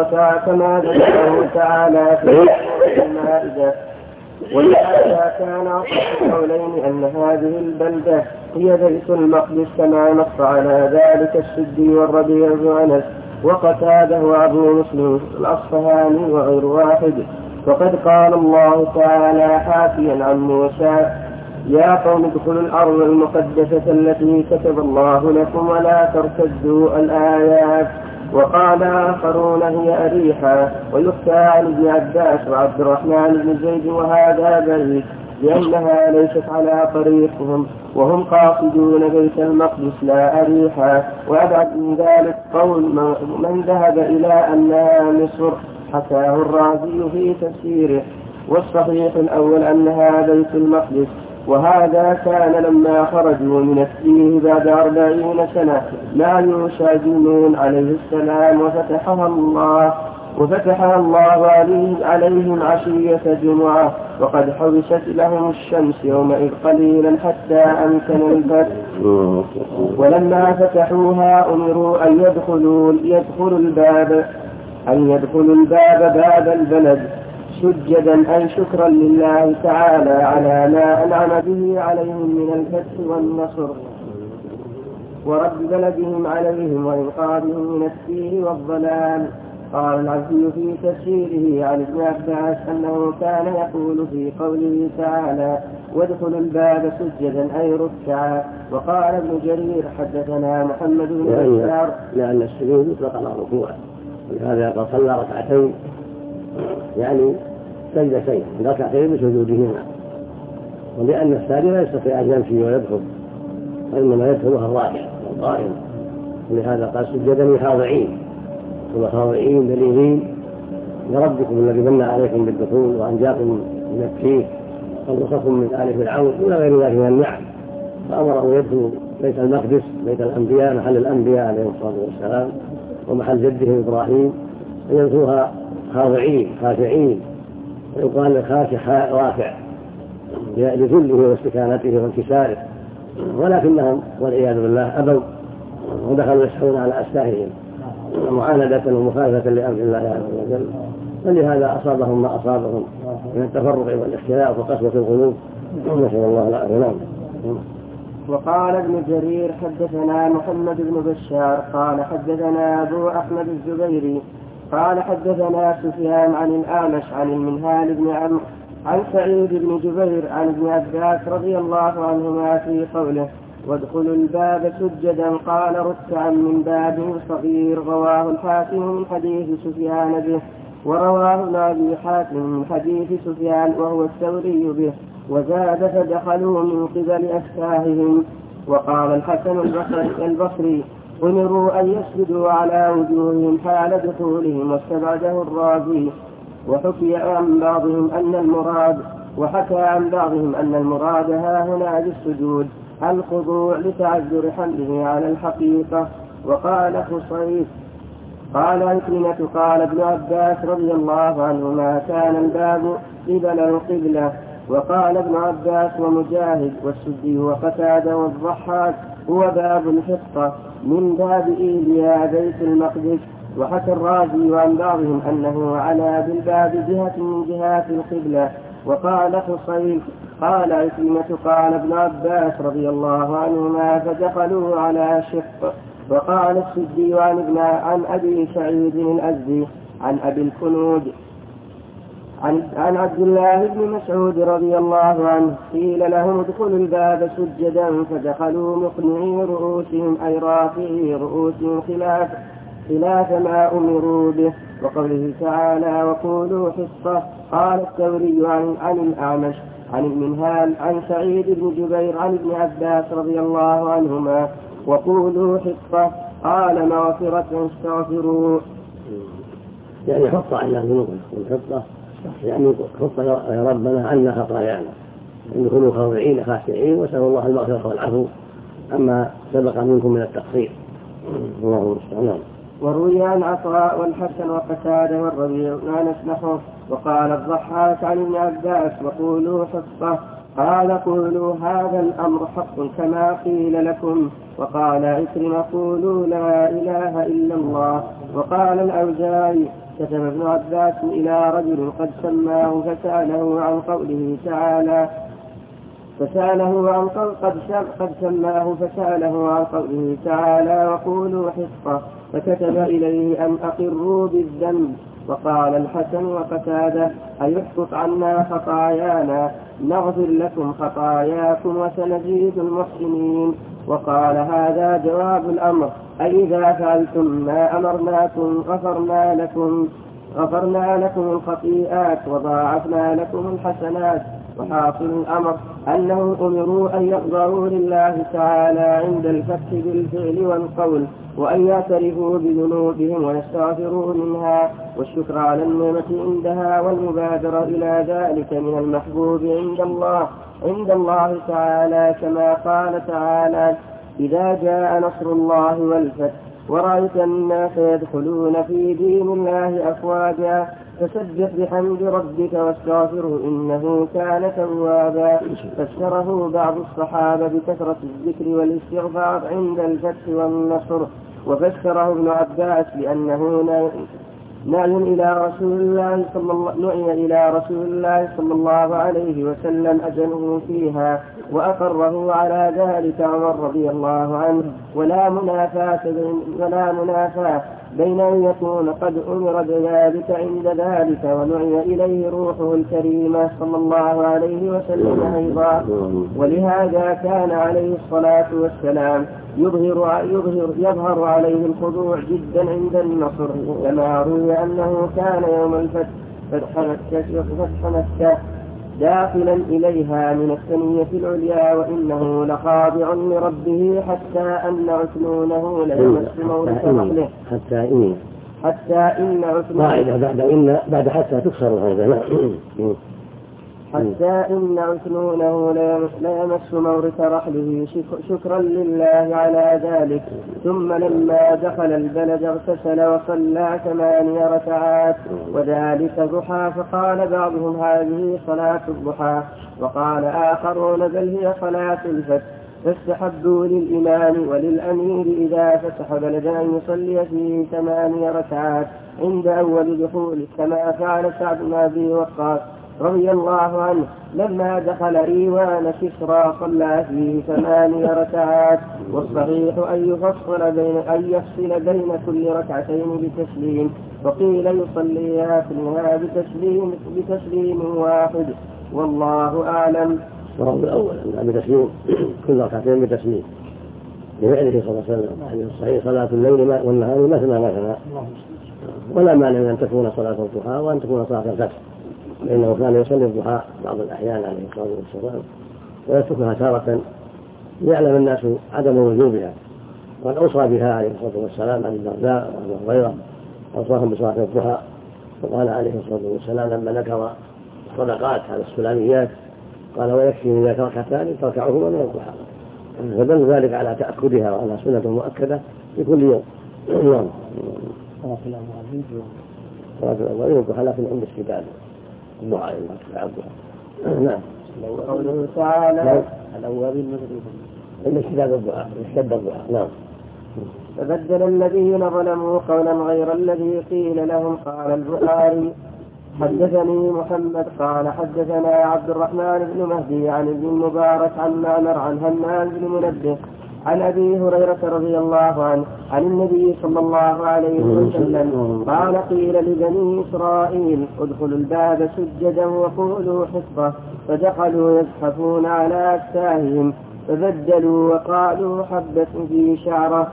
ذكره تعالى في المائدة. ولهذا كان أصح القولين أن هذه البلدة هي بيت المقدس كما نص على ذلك السدي والربيع بن أنس وقتاده وأبو مسلم الأصفهاني وغير واحد. وقد قال الله تعالى حاكيا عن موسى: يا قوم ادخلوا الأرض المقدسة التي كتب الله لكم ولا ترتدوا الآيات. وقال آخرون هي أريحا. ويخفى عن ابن عباس وعبد الرحمن بن زيد وهذا بعيد لأنها ليست على طريقهم وهم قاصدون بيت المقدس لا أريحا. وأبعد من ذلك قول من ذهب إلى أنها مصر حكاه الرازي في تفسيره. والصحيح الأول أنها بيت المقدس، وهذا كان لما خرجوا من السين بعد 40 سنة مع يوشع بن نون عليه السلام وفتحها الله عليهم عشية جمعة، وقد حبست لهم الشمس يومئذ قليلا حتى أمكن الفتح. ولما فتحوها أمروا أن يدخلوا الباب باب البلد سجدا أي شكرا لله تعالى على ما أنعم به عليهم من الفتح والنصر ورد بلدهم عليهم وإنقاذهم من السير والضلال. قال العزي في تفسيره عن ابن عباس أنه كان يقول في قوله تعالى: وادخلوا الباب سجدا أي ركعا. وقال ابن جرير حدثنا محمد بن بشار لأن السجود يطلق على الركوع، ولهذا قد صلى ركعتين يعني سجدتين ركعتين بسجودهما، ولأن الساجد لا يستطيع أن يمشي ويدخل وإنما يدخلها الراكع والقائم، ولهذا قال سجدا خاضعين، وخاضعين دليلين لربكم الذي من عليكم بالدخول وأنجاكم من التيه وانقصكم من آل فرعون إلى غير ذلك من النعم. فأمر أن يدخلوا بيت المقدس بيت الأنبياء محل الأنبياء عليهم الصلاة والسلام ومحل جدهم إبراهيم، يدخلوها خاضعين خاشعين، ويقال الخاشع رافع لذله واستكانته وانكساره، ولكنهم والعياذ بالله أبوا ودخلوا يسحون على أستاههم معاندة ومخالفة لأمر الله عز وجل، فلهذا أصابهم ما أصابهم من التفرق والاختلاف وقسوة القلوب، نسأل الله العافية. وقال ابن جرير حدثنا محمد بن بشار قال حدثنا أبو أحمد الزبيري قال حدثنا سفيان عن الأعمش عن المنهال بن عمرو عن سعيد بن جبير عن ابن عباس رضي الله عنهما في قوله وادخلوا الباب سجدا قال ركعا من باب صغير، رواه الحاكم من حديث سفيان به، ورواه ابن أبي حاتم من حديث سفيان وهو الثوري به، وزاد فدخلوا من قبل أفكاههم. وقال الحسن البصري أمروا أن يسجدوا على وجوههم حال دخولهم، واستبعده الرازي. وحكى عن بعضهم أن المراد ها هنا بالسجود الخضوع لتعذر حمله على الحقيقة. وقال خصيف قال عكرمة قال ابن عباس رضي الله عنهما كان الباب قبل القبلة. وقال ابن عباس ومجاهد والسدي وقتادة والضحاك هو باب الحطة من باب إيليا بيت المقدس. وحكى الرازي عن بعضهم أنه على بالباب جهة من جهات القبلة. وقال خصيف قال عكرمة قال ابن عباس رضي الله عنهما فدخلوا على شق. وقال السدي عن أبي سعيد الأزدي عن أبي الكنود عن عبد الله بن مسعود رضي الله عنه قيل لهم ادخلوا الباب سجدا فدخلوا مقنعي رؤوسهم أي رافعي رؤوسهم خلاف ما أمروا به. وقوله تعالى وقولوا حصة قال الثوري عن الأعمش عن المنهال عن سعيد بن جبير عن ابن عباس رضي الله عنهما وقولوا حصة قال مغفرة استغفروا. يعني حط عنا ذنوبنا والحطة يعني حط يا ربنا عنا خطايانا، نكونوا خاضعين خاشعين وسأل الله المغفرة والعفو عما سبق منكم من التقصير. الله المستعان. وروي عن عطاء والحسن وقتادة والربيع بن نحوه. وقال الضحاك عن ابن عباس وقولوا حصة قال قولوا هذا الأمر حق كما قيل لكم. وقال عكرمة قولوا لا إله إلا الله. وقال الأوزاعي كتب ابن عباس إلى رجل قد سماه فسأله عن قوله تعالى وقولوا حصة فكتب إليه أن أقروا بالذنب. وقال الحسن وقتادة أيحفظ عنا خطايانا نغفر لكم خطاياكم وسنزيد المحسنين. وقال هذا جواب الأمر أي إذا فعلتم ما أمرناكم غفرنا لكم الخطيئات وضاعفنا لكم الحسنات. وحاصل الأمر أنهم أمروا أن يخضعوا لله تعالى عند الفتح بالفعل والقول، وأن يعترفوا بذنوبهم ويستغفروا منها، والشكر على النعمة عندها والمبادرة إلى ذلك من المحبوب عند الله تعالى، كما قال تعالى إذا جاء نصر الله والفتح ورأيت الناس يدخلون في دين الله أفواجا فسبح بحمد ربك واستغفره إنه كان توابا. فسره بعض الصحابة بكثرة الذكر والاستغفار عند الفتح والنصر، وفسره ابن عباس بأنه نعي إلى رسول الله صلى الله عليه وسلم أجله فيها، وأقره على ذلك عمر رضي الله عنه. ولا منافاة بين أن يكون قد أمر بذلك عند ذلك ونعي إليه روحه الكريمة صلى الله عليه وسلم أيضا. ولهذا كان عليه الصلاة والسلام يظهر عليه الخضوع جدا عند النصر، كما روي أنه كان يوم الفتح فتح مكة داخلا إليها من الثنية العليا وإنه لخاضع لربه حتى أن عثنونه ليمس موضع رحله حتى إن عثمان بعد حتى تكسر الهمزة. حتى إن عثمونه ليمس مورث رحله شكرا لله على ذلك. ثم لما دخل البلد اغتسل وصلى 8 ركعات وذلك ضحى. فقال بعضهم هذه صلاة الضحى، وقال آخرون بل هي صلاة الفتح. فاستحبوا للإمام وللأمير إذا فتح بلدا أن يصلي فيه 8 ركعات عند أول دخوله، كما فعل سعد بن أبي وقاص رضي الله عنه لما دخل إيوان كسرى صلى فيه 8 ركعات. والصحيح أن يفصل بين كل ركعتين بتسليم، وقيل يصلي فيها بتسليم واحد، والله أعلم. الصواب الأول بتسليم، كل ركعتين بتسليم لفعله صلى الله عليه وسلم. يعني الصحيح صلاة الليل والنهار مثنى، ولا مانع أن تكون صلاة الضحى وأن تكون صلاة الفتح، لأنه كان يصلي الضحى بعض الأحيان عليه الصلاة والسلام ويتركها تارة يعلم الناس عدم وجوبها. وقد أوصى بها عليه الصلاة والسلام عن الدرداء وأبي هريرة، أوصاهم بصلاة الضحى. وقال عليه الصلاة والسلام لما ذكر الصدقات على السلاميات قال ويكفي إذا ركعتان تركعهما من الضحى، فدل ذلك على تأكدها وأنها سنة مؤكدة في كل يوم. صلاة الأولين الضحى لكن عند استدامة الضحى إلا تتعبها. نعم. قوله تعالى الأولين مثل عند استدامة الضحى اشتد الضحى. نعم. فبدل الذين ظلموا قولا غير الذي قيل لهم. قال البخاري حدثني محمد قال حدثنا عبد الرحمن بن مهدي عن ابن المبارك عن معمر عن همام بن منبه عن أبي هريرة رضي الله عنه عن النبي صلى الله عليه وسلم قال قيل لبني إسرائيل ادخلوا الباب سجدا وقولوا حصة، فدخلوا يزحفون على أكتافهم فبدلوا وقالوا حبة في شعرة.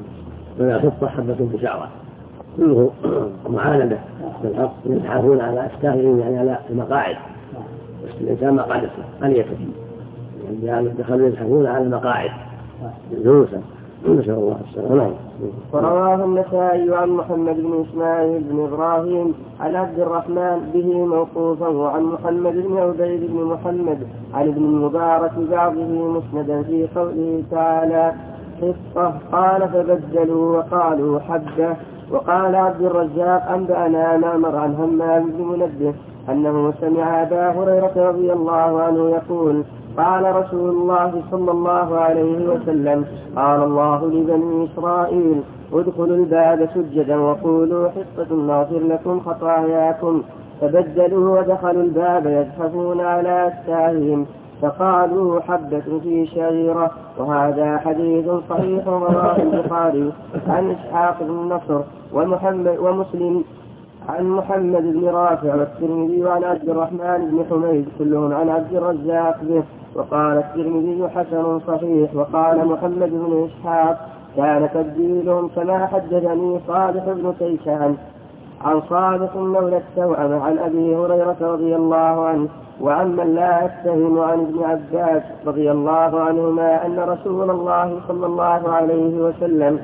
حصة حبة في شعرة كله معاندة بالحق، يزحفون على أكتافهم يعني على المقاعد، الإنسان مقعدته أنيته يعني دخلوا يزحفون على المقاعد جلوسا، نسأل الله السلامة. ورواه النسائي عن محمد بن إسماعيل بن إبراهيم عن عبد الرحمن به موقوفا، وعن محمد بن عبيد بن محمد عن ابن المبارك بعضه مسندا في قوله تعالى حصة قال فبدلوا وقالوا حبة. وقال عبد الرزاق أنبأنا معمر عن همام بن منبه أنه سمع أبا هريرة رضي الله عنه يقول قال رسول الله صلى الله عليه وسلم قال الله لبني إسرائيل ادخلوا الباب سجدا وقولوا حصة نغفر لكم خطاياكم، فبدلوا ودخلوا الباب يزحفون على أكتافهم فقالوا حبة في شعيرة. وهذا حديث صحيح رواه البخاري عن إسحاق بن نصر ومسلم عن محمد بن رافع والترمذي وعن عبد الرحمن بن حميد كلهم عن عبد الرزاق به. وقال الترمذي حسن صحيح. وقال محمد بن إسحاق كان تبديلهم كما حدثني صالح بن كيسان عن صالح مولى التوأم عن أبي هريرة رضي الله عنه وعمن لا يتهم عن ابن عباس رضي الله عنهما أن رسول الله صلى الله عليه وسلم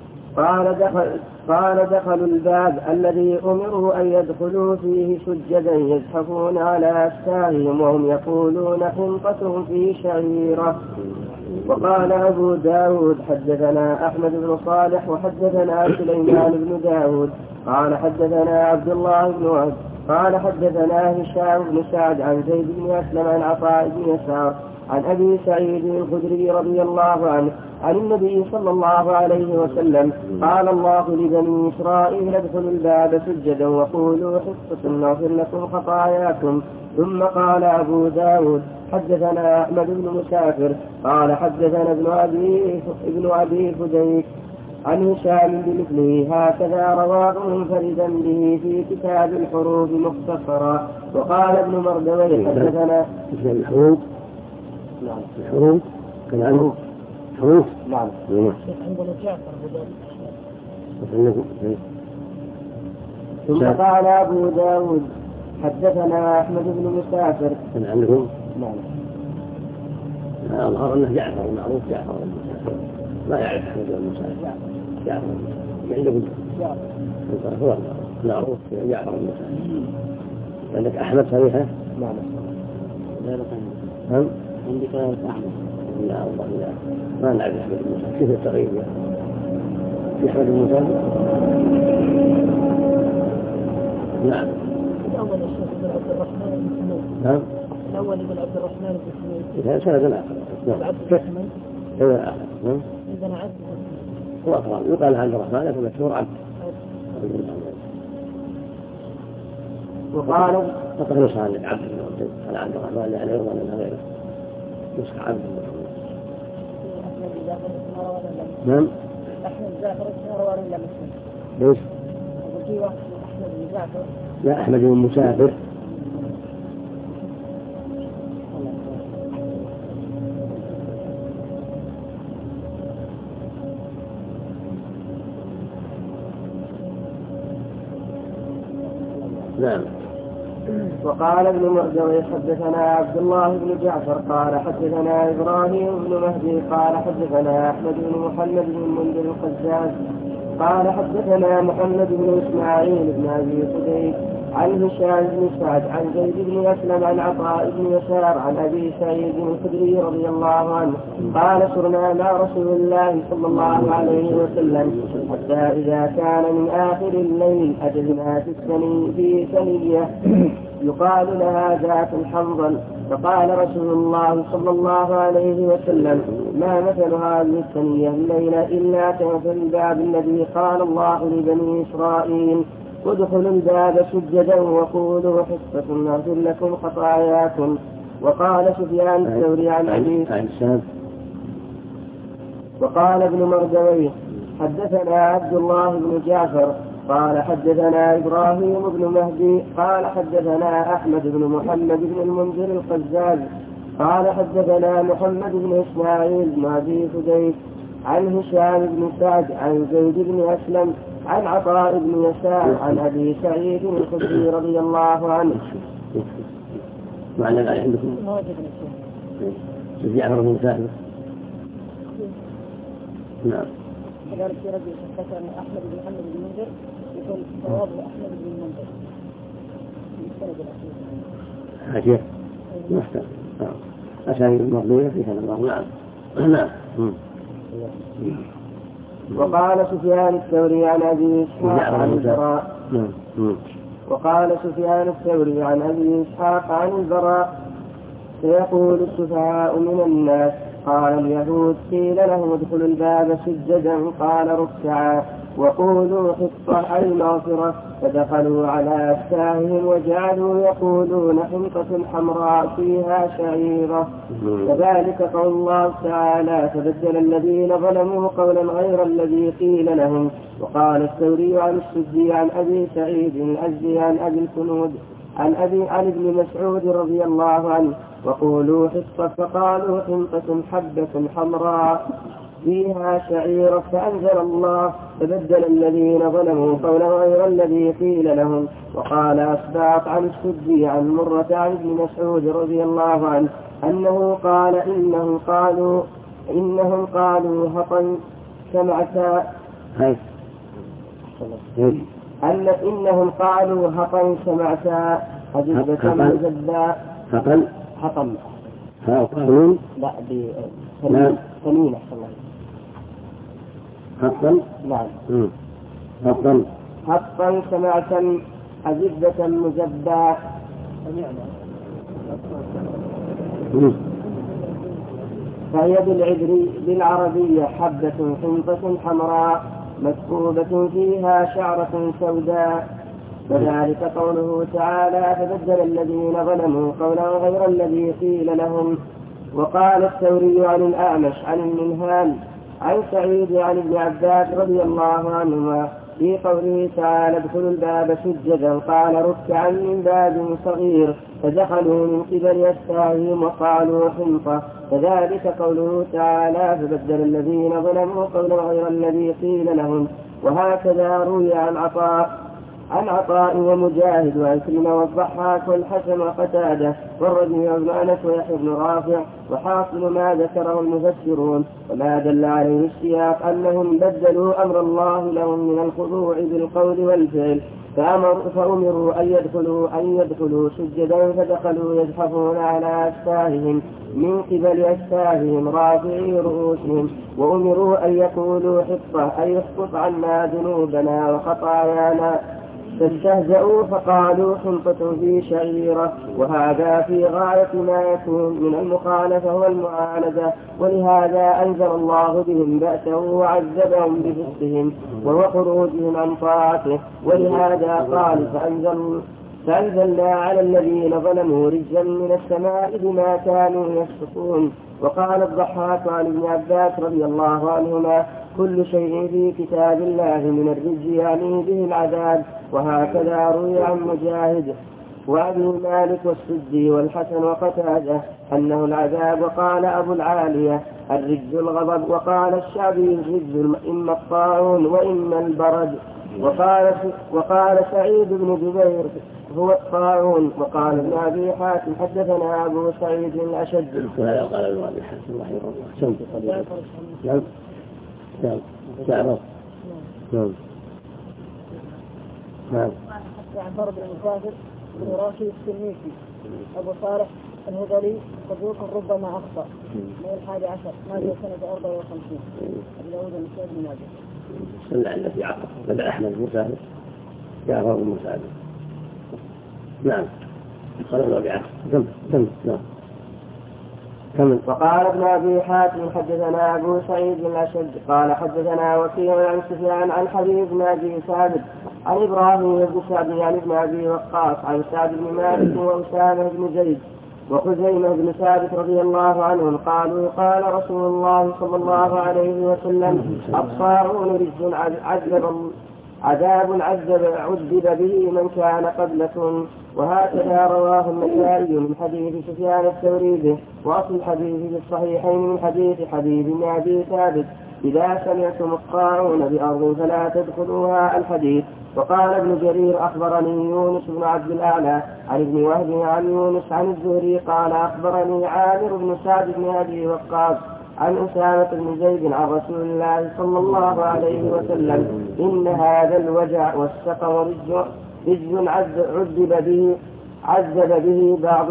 قال دخلوا الباب الذي أمروا أن يدخلوا فيه سجدا يزحفون على أكتافهم وهم يقولون حنطة في شعيرة. وقال أبو داود حدثنا أحمد بن صالح وحدثنا سليمان بن داود قال حدثنا عبد الله بن وهب قال حدثنا هشام بن سعد عن زيد بن أسلم عن عطاء بن يسار عن أبي سعيد الخدري رضي الله عنه عن النبي صلى الله عليه وسلم قال الله لبني إسرائيل ادخلوا الباب سجدا وقولوا حصة نغفر لكم خطاياكم. ثم قال أبو داود حدثنا أحمد بن مسافر قال حدثنا ابن أبي فديك عن هشام بمثله هكذا رواه منفردا به في كتاب الحروف مختصرا. وقال ابن مردوي حدثنا الحروف كان عنه حروف نعم عندنا جعفر ثم قال أبو داود حدثنا أحمد بن مسافر كان عندهم نعم أظهر أنه جعفر معروف جعفر لا يعرف أحمد بن مسافر جعفر عندكم هو معروف جعفر بن عندك أحمد صحيحة؟ نعم. هم؟ عندي كذلك أحمد. لا والله لا ما نعرف أحمد بن موسى. كيف التغيير في أحمد بن موسى؟ نعم. الأول الشيخ بن عبد الرحمن بن سميد. نعم. الأول بن عبد الرحمن بن سميد. إذا سند آخر. عبد الرحمن. إذا آخر. إذا عبد. هو أفضل يقال عبد الرحمن لكن مشهور عبد. وقال فقط نسخة عن عبد على عبد الرحمن يعني يرضى منها غيره نسخة عبد نعم. أحمد جعفر اسمه رواه ولا مسلم؟ ليش؟ وفي واحد أحمد بن جعفر. لا أحمد بن مسافر. نعم. وقال ابن مردوي حدثنا عبد الله بن جعفر قال حدثنا إبراهيم بن مهدي قال حدثنا أحمد بن محمد بن المنذر القزاز قال حدثنا محمد بن إسماعيل بن أبي خديج عن هشام بن سعد عن زيد بن أسلم عن عطاء بن يسار عن أبي سعيد الخدري رضي الله عنه قال سرنا مع رسول الله صلى الله عليه وسلم حتى إذا كان من آخر الليل أتينا في ثنية يقال لها ذات الحنظل فقال رسول الله صلى الله عليه وسلم ما مثل هذه الثنية الليلة إلا كمثل الباب الذي قال الله لبني إسرائيل ادخلوا الباب سجدا وقولوا حصة نغفر لكم خطاياكم. وقال سفيان الثوري عن أبي وقال ابن مردويه حدثنا عبد الله بن جعفر قال حدثنا إبراهيم بن مهدي قال حدثنا أحمد بن محمد بن المنذر القزاز قال حدثنا محمد بن إسماعيل بن أبي خديج عن هشام بن سعد عن زيد بن أسلم عن عطاء بن يسار عن أبي سعيد الخدري رضي الله عنه. معنى الآية عندكم؟ جعفر بن مسافر. نعم. كذلك في رجل حدث أن أحمد بن محمد بن المنذر يقول صواب أحمد بن المنذر في السند الأخير. حاجة محتاج. أسانيد المرضية في هذا الله. نعم. وقال سفيان الثوري عن أبي إسحاق عن البراء وقال سفيان الثوري عن أبي إسحاق عن البراء سيقول السفهاء من الناس قال اليهود قيل لهم ادخلوا الباب سجدا قال ركعا وقولوا حطة أي مغفرة فدخلوا على أفتاههم وجعلوا يقولون حنطة حمراء فيها شعيرة كذلك قول الله تعالى فبدل الذين ظلموا قولا غير الذي قيل لهم. وقال الثوري عن السدي عن أبي سعيد الأزدي عن أبي الكنود عن ابن مسعود رضي الله عنه وقولوا حصة فقالوا حنطة حبة حمراء فيها شعيرة فأنزل الله فبدل الذين ظلموا قولا غير الذي قيل لهم. وقال أسباط عن السدي عن مرة عن ابن مسعود رضي الله عنه أنه قال إنهم قالوا هطا سمعتا إنهم قالوا هطا سمعتا حديثة مزدا هطا لا بثمين أحسن الله حقا نعم حقا سمعتا أزبة مزبا فهي بالعربية حبة حنطة حمراء مكتوبة فيها شعرة سوداء وذلك قوله تعالى فبدل الذين ظلموا قولا غير الذي قيل لهم. وقال الثوري عن الأعمش عن المنهال عن سعيد عن ابن عباس رضي الله عنهما في قوله تعالى ادخلوا الباب سجدا قال ركعا من باب صغير فدخلوا من قبل أفتاههم وقالوا حنطة كذلك قوله تعالى فبدل الذين ظلموا قولا غير الذي قيل لهم. وهكذا روي عن عطاء عن عطاء ومجاهد وعكرمة والضحاك والحسن وقتادة والربيع بن أنس ويحيى بن رافع. وحاصل ما ذكره المفسرون وما دل عليه السياق أنهم بدلوا أمر الله لهم من الخضوع بالقول والفعل، فأمروا أن يدخلوا سجدا فدخلوا يزحفون على أشفاههم من قبل أشفاههم رافعي رؤوسهم، وأمروا أن يقولوا حطة أي اسقط عنا ذنوبنا وخطايانا، فاستهزأوا فقالوا حنطة في شعيرة، وهذا في غاية ما يكون من المخالفة والمعاندة، ولهذا أنزل الله بهم بأسه وعذبهم بفسقهم وخروجهم عن طاعته، ولهذا قال فأنزلنا على الذين ظلموا رجزا من السماء بما كانوا يفسقون. وقال الضحاك عن ابن عباس رضي الله عنهما كل شيء في كتاب الله من الرجز يعني به العذاب. وهكذا روي عن مجاهد وأبي مالك والسدي والحسن وقتادة أنه العذاب. وقال أبو العالية الرجز الغضب. وقال الشعبي الرجز إما الطاعون وإما البرد. وقال سعيد بن جبير هو الطاعون. وقال ابن أبي حاتم حدثنا أبو سعيد الأشد. وهذا قال ابن أبي حاتم رحمه الله سمت قليلا. نعم. جعفر بن مسافر بن راشد التلميذي أبو صالح الهذلي صدوق ربما أخطأ من 11 مات سنة 54 أبو داود النسائي بن ماجه. سمع التي عقب بدأ أحمد بن مسافر جعفر بن مسافر. نعم. قال ابن أبي عاصم نعم. وقال ابن أبي حاتم حدثنا أبو سعيد الأشد قال حدثنا وكيع عن سفيان عن حبيب بن أبي ثابت عن إبراهيم بن سعد عن ابن أبي وقاص عن سعد بن مالك وأسامة بن زيد وخزيمة بن ثابت رضي الله عنهم قالوا قال رسول الله صلى الله عليه وسلم الطاعون رجز عذاب عذب به من كان قبلكم. وهكذا رواه النسائي من حديث سفيان الثوري به. وأصل الحديث في الصحيحين من حديث حبيب بن أبي ثابت إذا سمعتم الطاعون بأرض فلا تدخلوها الحديث. وقال ابن جرير أخبرني يونس بن عبد الأعلى عن ابن وهب عن يونس عن الزهري قال أخبرني عامر بن سعد بن أبي وقاص عن أسامة بن زيد عن رسول الله صلى الله عليه وسلم إن هذا الوجع والسقم رجز عذب به بعض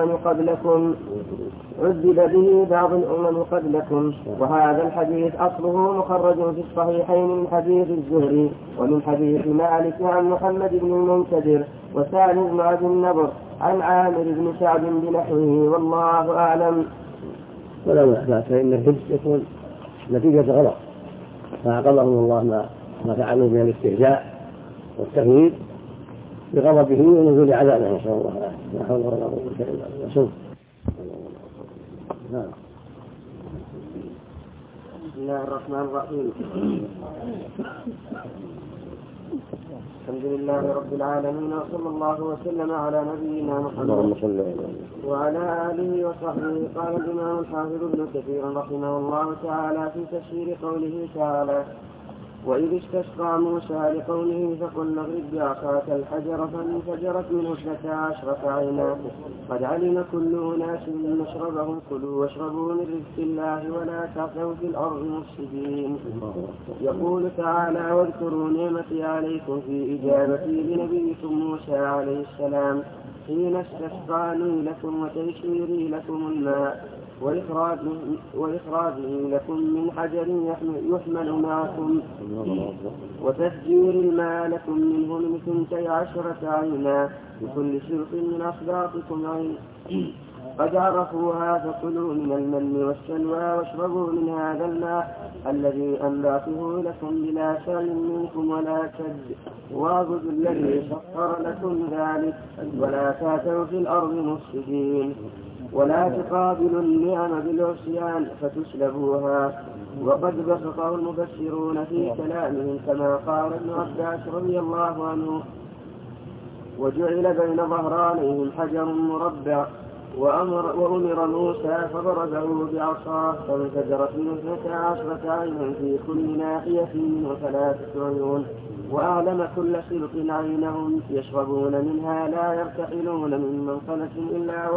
الأمم قبلكم. وهذا الحديث أصله مخرج في الصحيحين من حديث الزهري ومن حديث مالك عن محمد بن المنكدر وسالم بن عبد النضر عن عامر بن سعد بنحوه والله أعلم. ولا بأس فإن الحج يكون نتيجة غلط فعقبهم الله ما فعلوا من الاستهزاء والتهويل بغضبه ونزول عذابه نسأل الله العافية. لا حول ولا قوة إلا بالله. بسم الله الرحمن الرحيم. الحمد لله رب العالمين وصلى الله وسلم على نبينا محمد وعلى آله وصحبه. قال الإمام الحافظ ابن كثير رحمه الله تعالى في تفسير قوله تعالى وإذ استسقى موسى لقومه فقل اضرب بعصاك الحجر فانفجرت منه 12 عينا قد علم كل أناس مشربهم كلوا واشربوا من رزق الله ولا تعثوا في الأرض مفسدين. يقول تعالى واذكروا نعمتي عليكم في إجابتي لنبيكم موسى عليه السلام حين استسقاني لكم وتيسيري لكم الماء وإخراجه لكم من حجر يحمل معكم وتفجير الماء لكم منه من 12 عينا بكل شرق من أصداقكم عين قد عرفوها فكلوا من المن والسلوى واشربوا من هذا الماء الذي أنباته لكم بلا سعي منكم ولا كد واعبدوا الذي سخر لكم ذلك ولا تعثوا في الأرض مفسدين ولا تقابلوا النعم بالعصيان فتسلبوها. وقد بسطه المفسرون في كلامهم كما قال ابن عباس رضي الله عنه وجعل بين ظهرانيهم حجر مربع وأمر موسى فضربه بعصاه فانفجرت منه 12 عينا في كل ناحية منه 3 عيون وأعلم كل خلق عينهم يشربون منها لا يرتحلون من منقلة إلا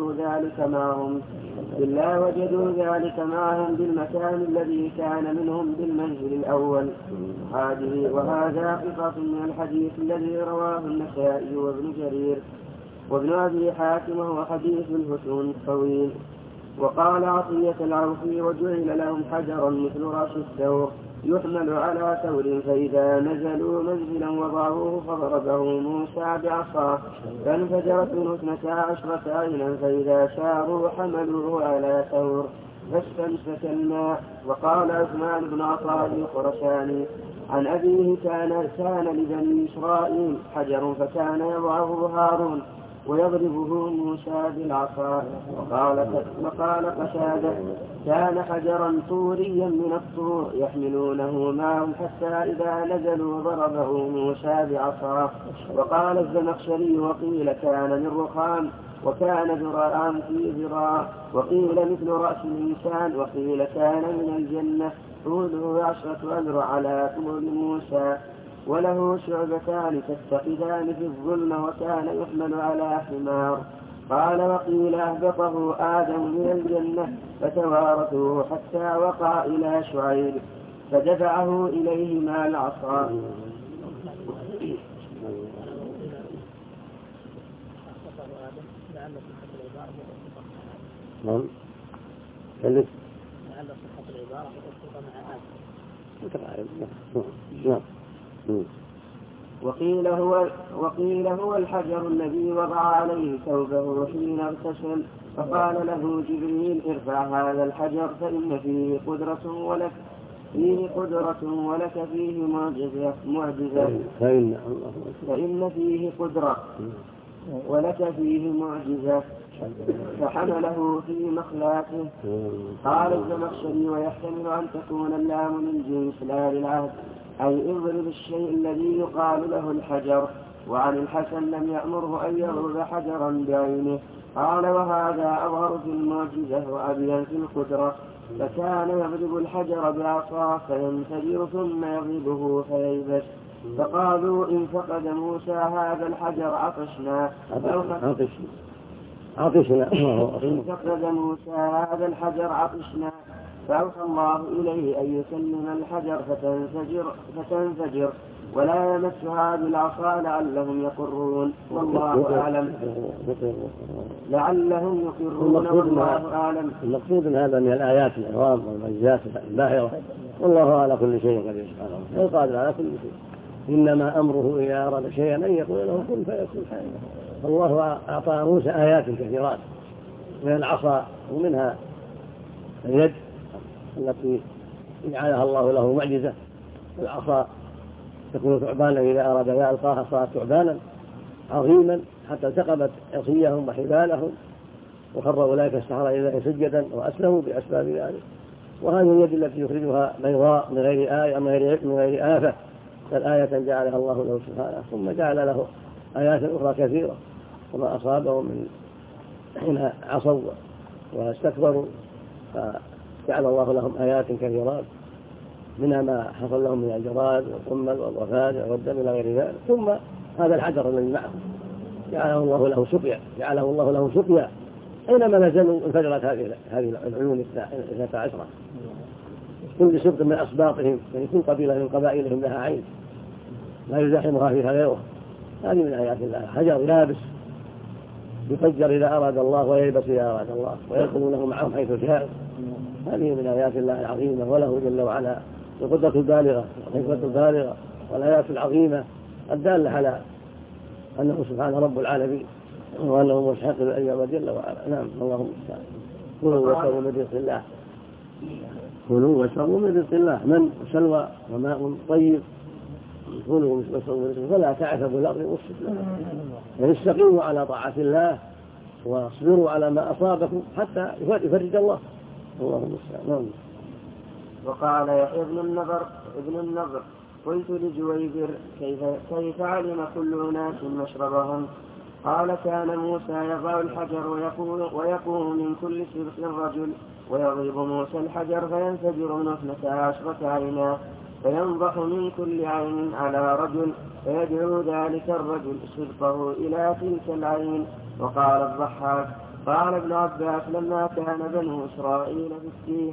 وجدوا ذلك معهم بالمكان الذي كان منهم بالمنزل الأول. وهذا قطعة من الحديث الذي رواه النسائي وابن جرير وابن أبي حاتم وهو حديث الفتون الطويل. وقال عطية العوفي وجعل لهم حجرا مثل رأس الثور يحمل على ثور فإذا نزلوا منزلا وضعوه فضربه موسى بعصاه فانفجرت منه 12 عينا فإذا شاروا حملوه على ثور فاستمسك الماء. وقال عثمان بن عطاء الخرساني عن أبيه كان لبني إسرائيل حجر فكان يضعه هارون ويضربه موسى بالعصا. وقال قتادة كان حجرا طوريا من الطور يحملونه معهم حتى إذا نزلوا ضربه موسى بعصاه. وقال الزمخشري وقيل كان من رخام وكان ذراعا في ذراع وقيل مثل رأس الإنسان وقيل كان من الجنة طوله 10 أذرع على طول موسى وله شعبتان تتخذان في الظلم وكان يحمل على حمار. قال وقيل أهبطه آدم من الجنة فتوارثوه حتى وقع إلى شعيب فدفعه إليه مع العصا. وقيل هو الحجر الذي وضع عليه ثوبه حين اغتسل فقال له جبريل ارفع هذا الحجر فإن فيه قدرة ولك فيه معجزة فإن فيه قدرة ولك فيه معجزة فحمله في مخلاته. قال الزمخشري ويحتمل أن تكون اللام من جنس لا للعهد أي اضرب الشيء الذي يقال له الحجر. وعن الحسن لم يأمره أن يضرب حجرا بعينه. قال وهذا أظهر في المعجزة وأبين في القدرة. فكان يضرب الحجر بعصاه فينفجر ثم يضربه فييبس. فقالوا إن فقد موسى هذا الحجر عطشنا إن فقد موسى هذا الحجر عطشنا فأوحى الله إليه أن يسلم الحجر فتنفجر ولا يمسها بالعصا لعلهم يقرون والله أعلم. والله أعلم. المقصود من هذا من الآيات العظام والمعجزات الباهرة والله على كل شيء قدير سبحانه وقادر على كل شيء. إنما أمره إذا أراد شيئا أن يقول له كن فيكون. الله أعطى موسى آيات كثيرات من العصا ومنها اليد التي جعلها الله له معجزة. العصا تكون ثعبانا إذا أراد أن يلقاها صارت ثعبانا عظيما حتى التقمت عصيهم وحبالهم وخر أولئك السحرة إلى سجدا وأسلموا بأسباب ذلك. وهذه اليد التي يخرجها بيضاء من غير آفة فالآية جعلها الله له سبحانه ثم جعل له آيات أخرى كثيرة وما أصابهم من حين عصوا واستكبروا فجعل الله لهم آيات كثيرات منها ما حصل لهم من الجراد والقمل والضفادع والدم إلى غير ذلك. ثم هذا الحجر الذي معه جعله الله له سقيا أينما نزلوا انفجرت هذه العيون 12 كل سبط من أسباطهم يعني كل قبيلة من قبائلهم لها عين لا يزاحمها فيها غيره. هذه من آيات الله. حجر يابس يفجر إذا أراد الله وييبس إذا أراد الله ويدخلونه معهم حيث شاء. هذه من آيات الله العظيمة وله جل وعلا القدرة البالغة والحكمة البالغة والآيات العظيمة الدالة على أنه سبحانه رب العالمين وأنه مستحق الأجر جل وعلا. نعم اللهم المستعان. كلوا واشربوا من رزق الله من سلوى وماء طيب كلوا واشربوا من رزق فلا تعثوا في الأرض مفسدين. يعني استقيموا على طاعة الله واصبروا على ما أصابكم حتى يفرج الله. اللهم المستعان. وقال يحيى ابن النضر قلت لجويبر كيف علم كل أناس مشربهم قال كان موسى يضع الحجر ويقوم من كل شرق رجل، ويضرب موسى الحجر فينفجر منه 12 عينا، فينضح من كل عين على رجل، فيدعو ذلك الرجل شرقه إلى تلك العين. وقال الضحاك قال ابن عباس لما كان بنو إسرائيل في السيف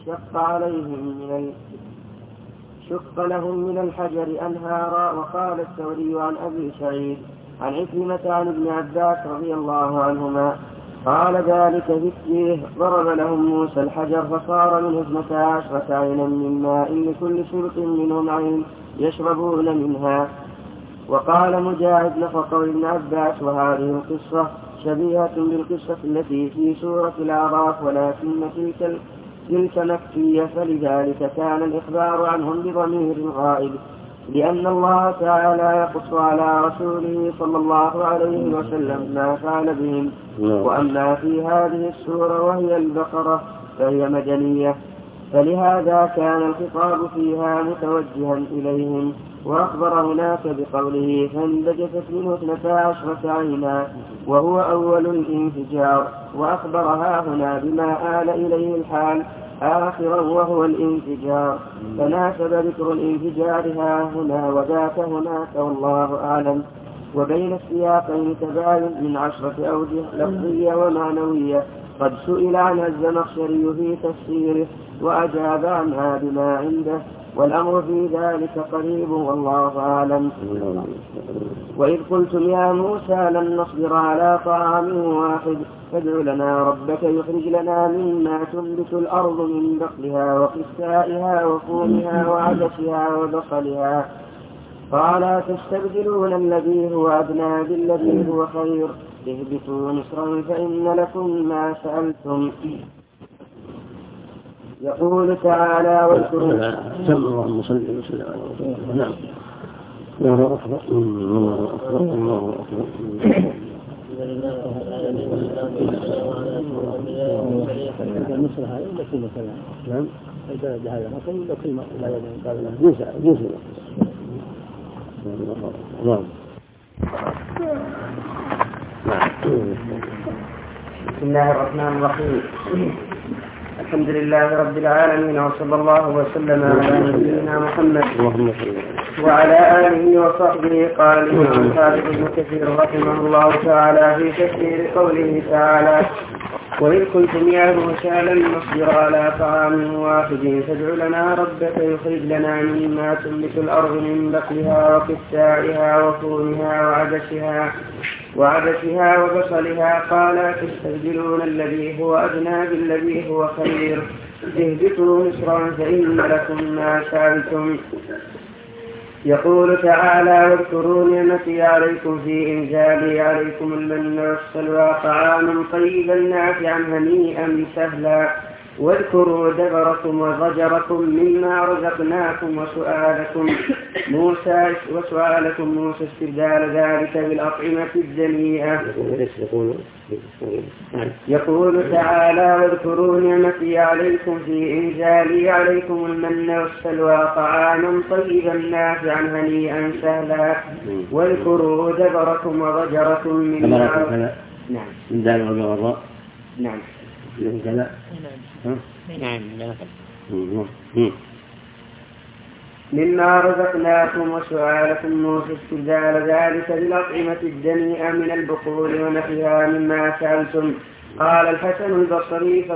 شق لهم من الحجر أنهارا. وقال الثوري عن أبي سعيد عن عكرمة عن ابن عباس رضي الله عنهما قال ذلك في السيف ضرب لهم موسى الحجر فصار منه 12 عينا من ماء لكل شرق منهم عين يشربون منها. وقال مجاهد نفق ابن عباس وهذه القصة شبيهة بالقصة التي في سورة الأعراف ولكن تلك مكية، فلذلك كان الإخبار عنهم بضمير غائب، لأن الله تعالى يقص على رسوله صلى الله عليه وسلم ما فعل بهم. وأما في هذه السورة وهي البقرة فهي مدنية، فلهذا كان الخطاب فيها متوجها إليهم. وأخبر هناك بقوله فانبجست منه 12 عينا وهو أول الانفجار، وأخبرها هنا بما آل إليه الحال آخرا وهو الانفجار، فناسب ذكر الانفجار هنا وذاك هناك والله أعلم. وبين السياقين تباين من 10 أوجه لفظية ومعنوية قد سئل عنها الزمخشري في تفسيره وأجاب عنها بما عنده، والأمر في ذلك قريب والله أعلم. وإذ قلتم يا موسى لن نصبر على طعام واحد فادع لنا ربك يخرج لنا مما تنبت الأرض من بقلها وقثائها وفومها وعدسها وبصلها قال تستبدلون الذي هو أدنى بالذي هو خير اهبطوا مصرا فإن لكم ما سألتم. يقول تعالى واذكروا اللهم صل وسلم على رسول الله. نعم الله أكبر الله أكبر الله أكبر. نعم بسم الله الرحمن الرحيم. الحمد لله رب العالمين وصلى الله وسلم على نبينا محمد وعلى آله وصحبه. قال الإمام الحافظ ابن كثير رحمه الله تعالى في تفسير قوله تعالى وإذ قلتم يا موسى لن نصبر على طعام واحد فادع لنا ربك يخرج لنا مما تنبت الأرض من بقلها وقثائها وفومها وعدسها وبصلها قال تستبدلون الذي هو أدنى بالذي هو خير اهبطوا مصرا فإن لكم ما سألتم. يقول تعالى واذكروا نعمتي عليكم في إنزالي عليكم المن والسلوى طعاما طيبا نافعا هنيئا سهلا واذكروا دبركم وضجركم مما رزقناكم وسؤالكم موسى استبدال ذلك بالأطعمة الدنيئة. يقول تعالى واذكروا نعمتي عليكم في إنزالي عليكم المن والسلوى طعاما طيبا نافعا هنيئا سهلا واذكروا دبركم وضجركم مما مما رزقناكم وسؤالكم موسى استبدال ذلك بالأطعمة الدنيئة من البقول ونحيها مما سألتم. قال الحسن البصري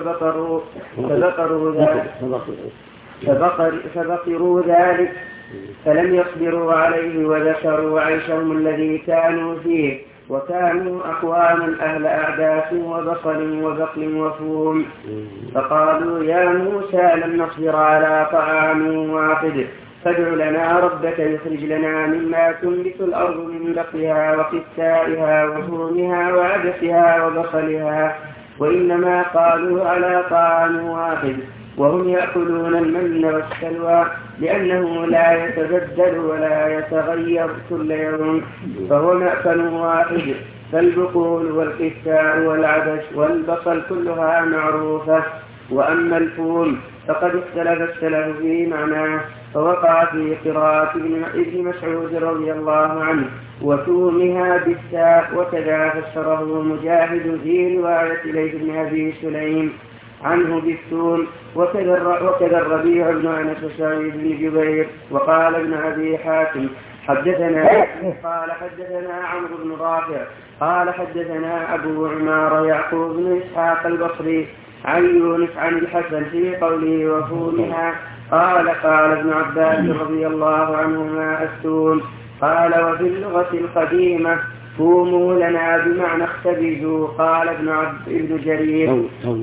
فبقروا ذلك فلم يصبروا عليه وذكروا عيشهم الذي كانوا فيه وكانوا أقواما أهل أعداس وبصل وبقل وفوم فقالوا يا موسى لن نصبر على طعام واحد فادع لنا ربك يخرج لنا مما تنبت الأرض من بقلها وقثائها وفومها وعدسها وبصلها وإنما قالوا على طعام واحد وهم يأكلون المن والسلوى لأنه لا يتبدل ولا يتغير كل يوم فهو مأكل واحد. فالبقول والقثاء والعدس والبصل كلها معروفة وأما الفول فقد اختلف السلف في معناه، فوقع في قراءة ابن مسعود رضي الله عنه وتومها بالتاء، وكذا فسره مجاهد في رواية ليث بن أبي سليم عنه بالثوم، وكذا الربيع بن أنس وسعيد بن جبير. وقال ابن أبي حاتم قال حدثنا عمرو بن رافع قال حدثنا أبو عمار يعقوب بن إسحاق البصري عن يونس عن الحسن في قوله وفومها قال ابن عباس رضي الله عنهما الثوم. قال وفي اللغة القديمة فوموا لنا بمعنى اختبزوا. قال ابن جرير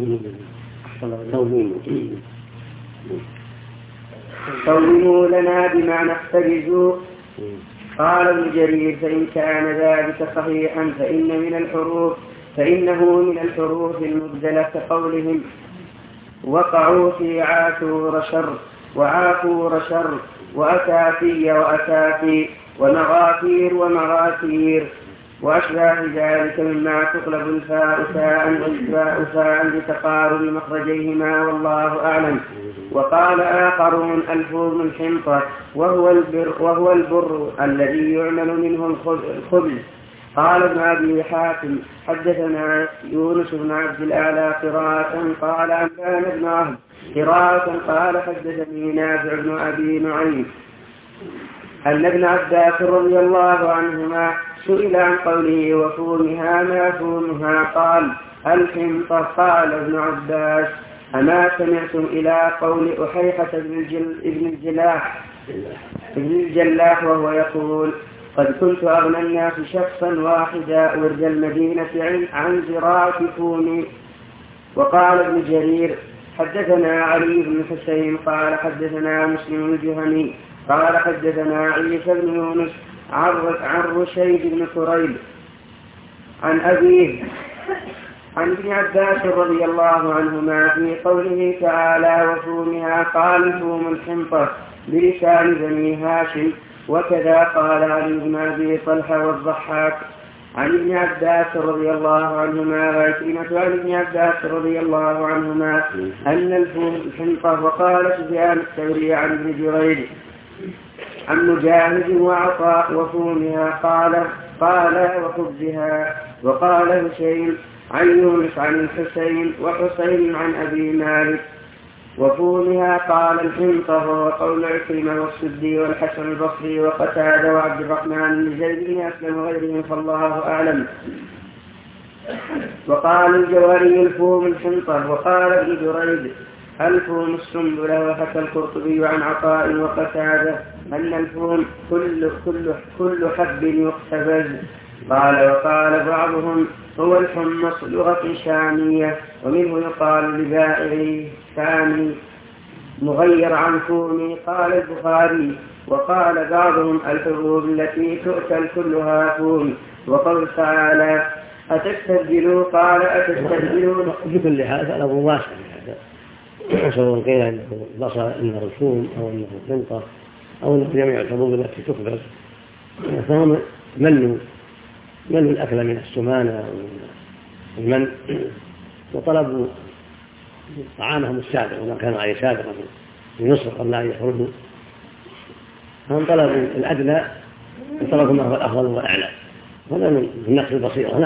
صوموا لنا بمعنى اختبزوا. قال ابن جرير فإن كان ذلك صحيحا فإنه من الحروف المبدلة كقولهم وقعوا في عاشور شر وعافور شر وأتافي وأتافي ومغافير ومغافير وأشباه ذلك مما تقلب الفاء فاء والفاء فاء لتقارب مخرجيهما والله أعلم. وقال آخرون الفوم الحنطة وهو البر الذي يعمل منه الخبز. قال ابن أبي حاتم حدثنا يونس بن عبد الأعلى قراءة قال أنبأنا ابن عهد قراءة قال حدثني نافع بن أبي نعيم أن ابن عباس رضي الله عنهما سئل عن قوله وفومها ما فومها قال الحنطة. قال ابن عباس أما سمعتم إلى قول أحيحة ابن الجلاح وهو يقول قد كنت أغنى الناس شخصا واحدا ورد المدينة عن زراعة فومي. وقال ابن جرير حدثنا علي بن حسين قال حدثنا مسلم الجهني قال حدثنا عيسى بن يونس عن رشيد بن كريب عن أبيه عن ابن عباس رضي الله عنهما في قوله تعالى وفومها قال فوم الحنطة بلسان بني هاشم. وكذا قال علي بن أبي طلحة والضحاك عن ابن عباس رضي الله عنهما وعكرمة عن ابن عباس رضي الله عنهما أن الفوم الحنطة. وقال سفيان الثوري عن ابن جريج عن مجاهد وعطاء وفومها قال وخبزها. وقال هشيم عن يونس عن الحسين وحسين عن أبي مالك وفومها قال الحنطة. وقول عكرمة والسدي والحسن البصري وقتادة وعبد الرحمن بن زيد بن أسلم وغيرهم فالله أعلم. وقال الجوهري الفوم الحنطة. وقال ابن جريج الفوم السنبلة. وحكى القرطبي عن عطاء وقتادة أن الفوم كل حب يقتبز. وقال بعضهم هو الحمص لغة شامية ومنه يقال لبائعه ثاني مغير عن فومي. قال البخاري وقال بعضهم الحبوب التي تؤكل كلها فوم. وقول تعالى أتستبدلوا قال أتستبدلون. بكل هذا له واسع سواء قيل انه بصر انه الفوم او انه الحنطة او انه جميع الحبوب التي تخبز، فهم ملوا الاكل من السمانة والمن وطلبوا طعامهم السابق وما كانوا عليه سابقا في مصر قبل ان يخرجوا، فهم طلبوا الادنى وطلبوا ما هو الافضل والاعلى. هذا من نقص البصيرة.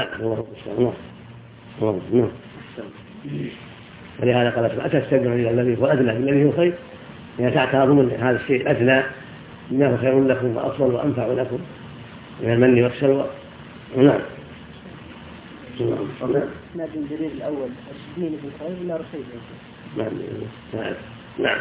نعم. ولهذا قال أتستبدلون إلى الذي هو أدنى بالذي هو خير، يعني تعترضون هذا الشيء الأدنى بما هو خير لكم وأفضل وأنفع لكم من المن والسلوى. نعم. نادي الجرير الأول الشدين بن خير ولا رشيد؟ نعم.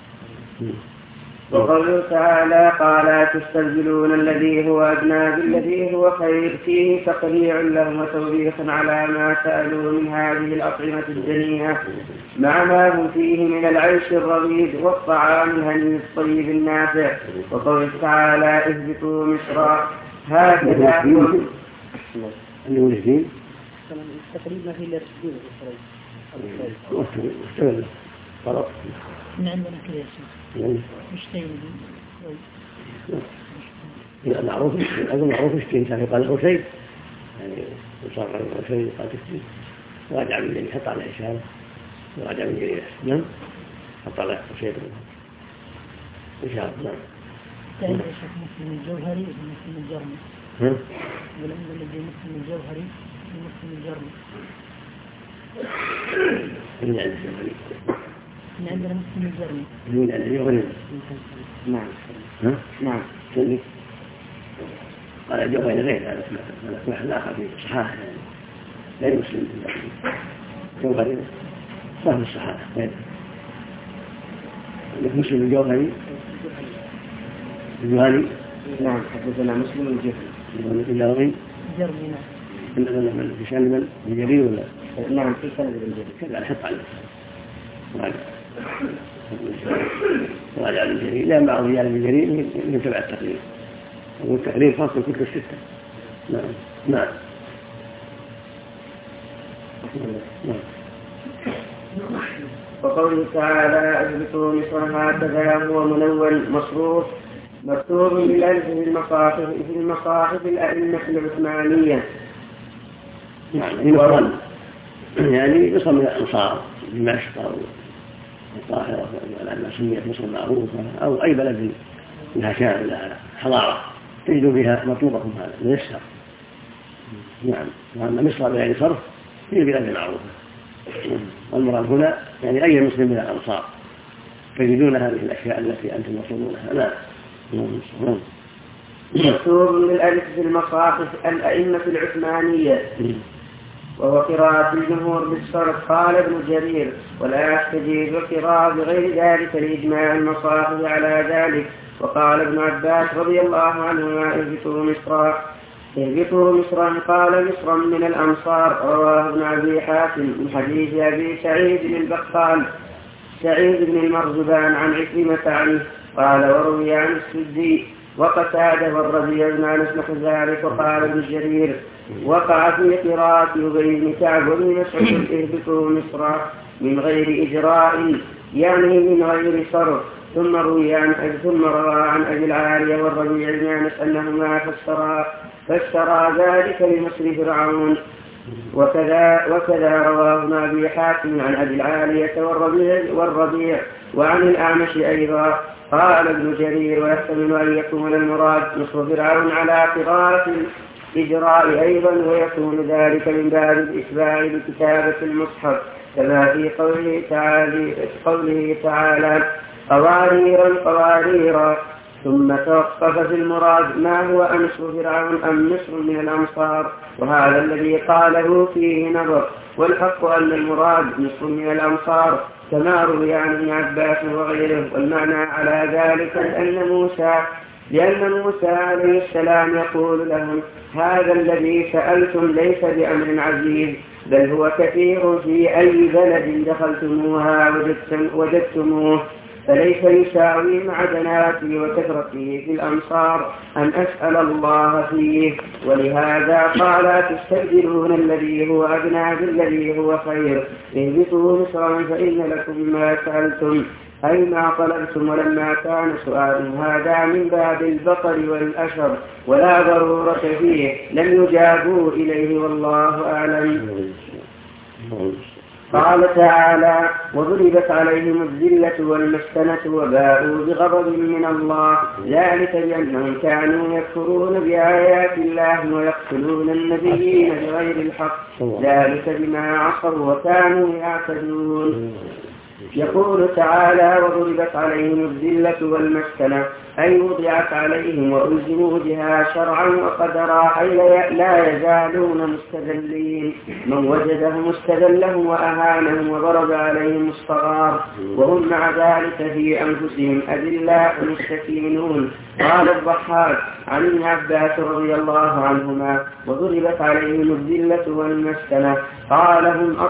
وقوله تعالى قال تستبدلون الذي هو أدنى بالذي هو خير فيه تقريع لهم وتوبيخ على ما سألوا من هذه الأطعمة الدنيئة مع ما هم فيه من العيش الرغيد والطعام الهني الطيب النافع. وقوله تعالى اهبطوا مصرا هكذا تقريبا في الرشيد من عندنا كذا اسمه مشتين معروف مشتين كان يقال له شيء يعني وصار له شيء قال تشتين راجع بالليل يحط على إشارة راجع من جريرة. نعم أطلع شيء إن شاء الله. كان الشيخ مسلم الجوهري ومسلم الجرمي. ولم يلد مسلم الجوهري ومسلم الجرمي. من عند الجوهري. من عندنا مسلم الجرمي. من عند الجوهري. نعم. نعم. قال الجوهري غير هذا اسمه الآخر في الصحاح غير مسلم الجوهري صاحب الصحاح غير مسلم الجوهري الجوهري. نعم حدثنا مسلم الجوهري. جرمي نعم. في سند الجرير ولا؟ نعم في سند الجرير. كذا حط عليه. راجع الجرير لا مع رجال الجرير من تبع التقرير. والتقرير خاص بالكتب الستة. نعم. نعم. وقوله تعالى اهبطوا مصر هكذا هو منون مصروف مكتوب بالألف في المصاحف الأئمة العثمانية. يعني مصر من الأنصار دمشق القاهرة لما سميت مصر معروفة أو أي بلد لها شان لها حضارة تجد فيها مطلوبكم هذا ميسر. نعم. وأما مصر بغير صرف هي بلاد معروفة. والمراد هنا يعني أي مسلم من الأنصار تجدون هذه الأشياء التي أنتم مطلوبونها. لا. مكتوب بالألف في المصاحف الأئمة العثمانية وهو قراءة الجمهور بالصرف. قال ابن جرير ولا يستجيب القراءة بغير ذلك لإجماع المصاحف على ذلك. وقال ابن عباس رضي الله عنهما اهبطوا مصرا قال مصرا من الأمصار. رواه ابن أبي حاتم من حديث أبي سعيد بن البقال سعيد بن المرزبان عن عكرمة عنه قال وروي عن السدي وقتاده والربيع بن أنس نحو ذلك. وقال ابن جرير وقع في قراءة أبي بن كعب وابن مسعود اهبطوا مصرا من غير إجراء يعني من غير صرف. ثم روى عن أبي العالية والربيع بن أنس أنهما فسرا ذلك لمصر فرعون. وكذا رواه ابن أبي حاتم عن أبي العالية والربيع وعن الأعمش أيضا. قال ابن جرير ويحتمل أن يكون المراد مصر فرعون على قراءة الإجراء أيضا ويكون ذلك من باب الإشباع بكتابة المصحف كما في قوله تعالى قواريرا ثم توقف في المراد ما هو أمصر فرعون أم مصر من الأمصار. وهذا الذي قاله فيه نظر والحق أن المراد مصر من الأمصار كما روي عن ابن عباس وغيره. والمعنى على ذلك لأن موسى عليه السلام يقول لهم هذا الذي سألتم ليس بأمر عزيز بل هو كثير في أي بلد دخلتموها وجدتموه فليس يساوي معدناتي وكثرتي في الأمصار أن أسأل الله فيه. ولهذا قال تستبدلون الذي هو أدنى بالذي هو خير اهبطوا مصرا فإن لكم ما سألتم أي ما طلبتم. ولما كان سؤال هذا من باب البقر والأشر ولا ضرورة فيه لم يجابوا إليه والله أعلم. قال تعالى وضربت عليهم الذلة والمسكنة وباءوا بغضب من الله ذلك بأنهم كانوا يكفرون بآيات الله ويقتلون النبيين بغير الحق ذلك بما عصوا وكانوا يعتدون. يقول تعالى وضربت عليهم الذلة والمسكنة أي وضعت عليهم وألزموا بها شرعا وقدرا أي لا يزالون مستذلين. من وجدهم استذلهم وأهانهم وضرب عليهم الصغار وهم مع ذلك في أنفسهم أذلاء مستكينون. قال الضحاك عن ابن عباس رضي الله عنهما وضربت عليهم الذلة والمسكنة قال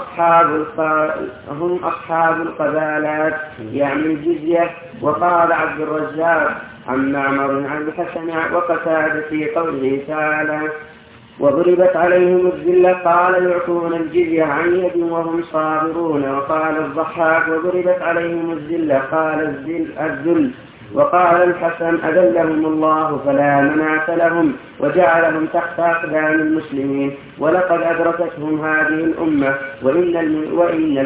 هم أصحاب القبالات يعني الجزية. وقال عبد الرزاق عن معمر عن الحسن وقتادة في قوله تعالى وضربت عليهم الذلة قال يعطون الجزية عن يد وهم صابرون. وقال الضحاك وضربت عليهم الذلة قال الذل وقال الحسن أذلهم الله فلا مناة لهم وجعلهم تحت أقدام المسلمين ولقد أدركتهم هذه الأمة وإن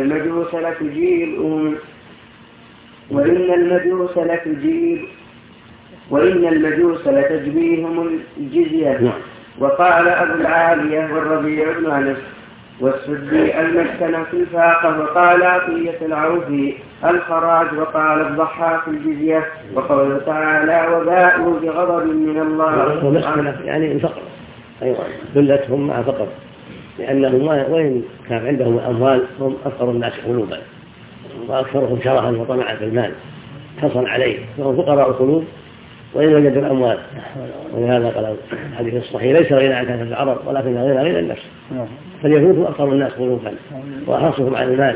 المجوس لتجبيهم الجزية. وقال أبو العالية والربيع بن أنس والسدي المسكن في الفاقة. وقال عطية العوفي الخراج. وقال الضحاك الجزية. وقوله تعالى وباءوا بغضب من الله. ومسكنة يعني الفقر أيضا ذلتهم مع فقر لأنهم وإن كان عندهم الأموال هم أفقر الناس قلوبا وأكثرهم شرها وطمعا في المال حصل عليه فهم فقراء القلوب وإن وجدوا الأموال. ولهذا قال الحديث الصحيح ليس غنى عن كثرة العرب ولكن غنى النفس فاليهود هم أكثر الناس قلوبا وأحرصهم على المال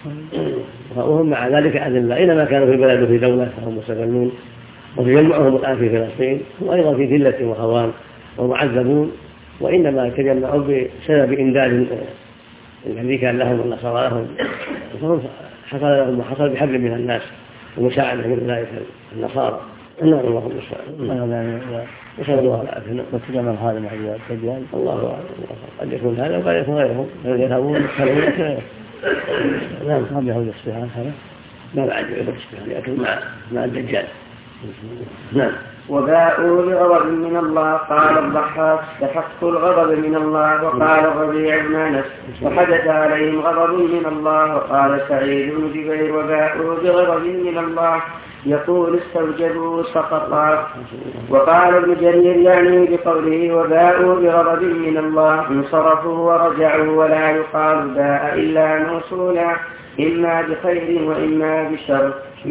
وهم مع ذلك أذلة أينما كانوا في البلد وفي دولة فهم مستغلون. وتجمعهم الآن في فلسطين هم أيضا في ذلة وهوان ومعذبون وإنما تجمعوا بسبب إمداد الأمريكا لهم والنصارى لهم فهم حصل لهم وحصل بحبل من الناس ومساعدة من أولئك النصارى. الله المستعان. نسأل الله العافية. وتجمع هذا مع الدجال الله أعلم قد يكون هذا وقد يكون غيرهم يذهبون يتكلمون. نعم ما يهود الصحيحان هذا ما بعد يهود الصحيحان لكن مع الدجال. نعم. وباءوا بغضب من الله. قال الضحاك استحق الغضب من الله. وقال الربيع بن أنس وحدث عليهم غضب من الله. وقال سعيد بن جبير وباءوا بغضب من الله يقول استوجبوا سقطا. وقال ابن جرير يعني بقوله وباءوا بغضب من الله انصرفوا ورجعوا ولا يقال باء إلا موصولا إما بخير وإما بشر.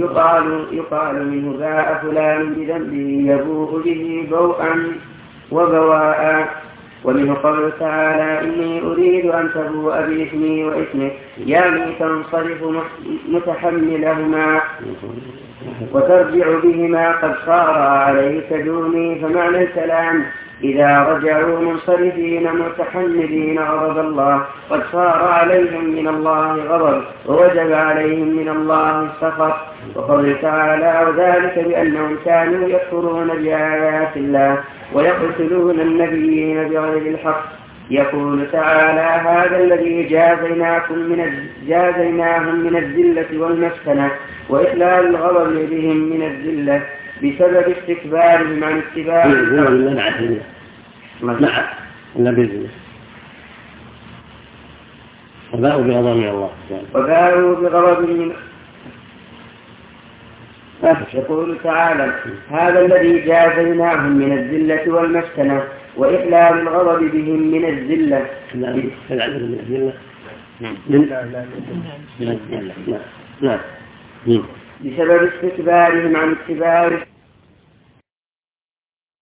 يقال منه باء فلان بذنبه يبوء به بوءا وبواء. ومنه قوله تعالى إني أريد أن تبوء بإثمي وإثمك يعني تنصرف متحملهما وترجع بهما قد صار عليك دوني. فمعنى الكلام إذا رجعوا منصرفين متحملين غضب الله قد صار عليهم من الله غضب ووجب عليهم من الله السخط. وقال تعالى وذلك بأنهم كانوا يكفرون بآيات الله ويقتلون النبيين بغير الحق. يقول تعالى هذا الذي جازيناهم من الذلة والمسكنة وإخلال الغضب بهم من الذلة بسبب استكبارهم عن اتباع وباءوا بغضب من الله. وباءوا بغضب من يقول تعالى هذا الذي جازيناهم من الذلة والمسكنة وإخلال الغضب بهم من الذلة بسبب استكبارهم عن اتباع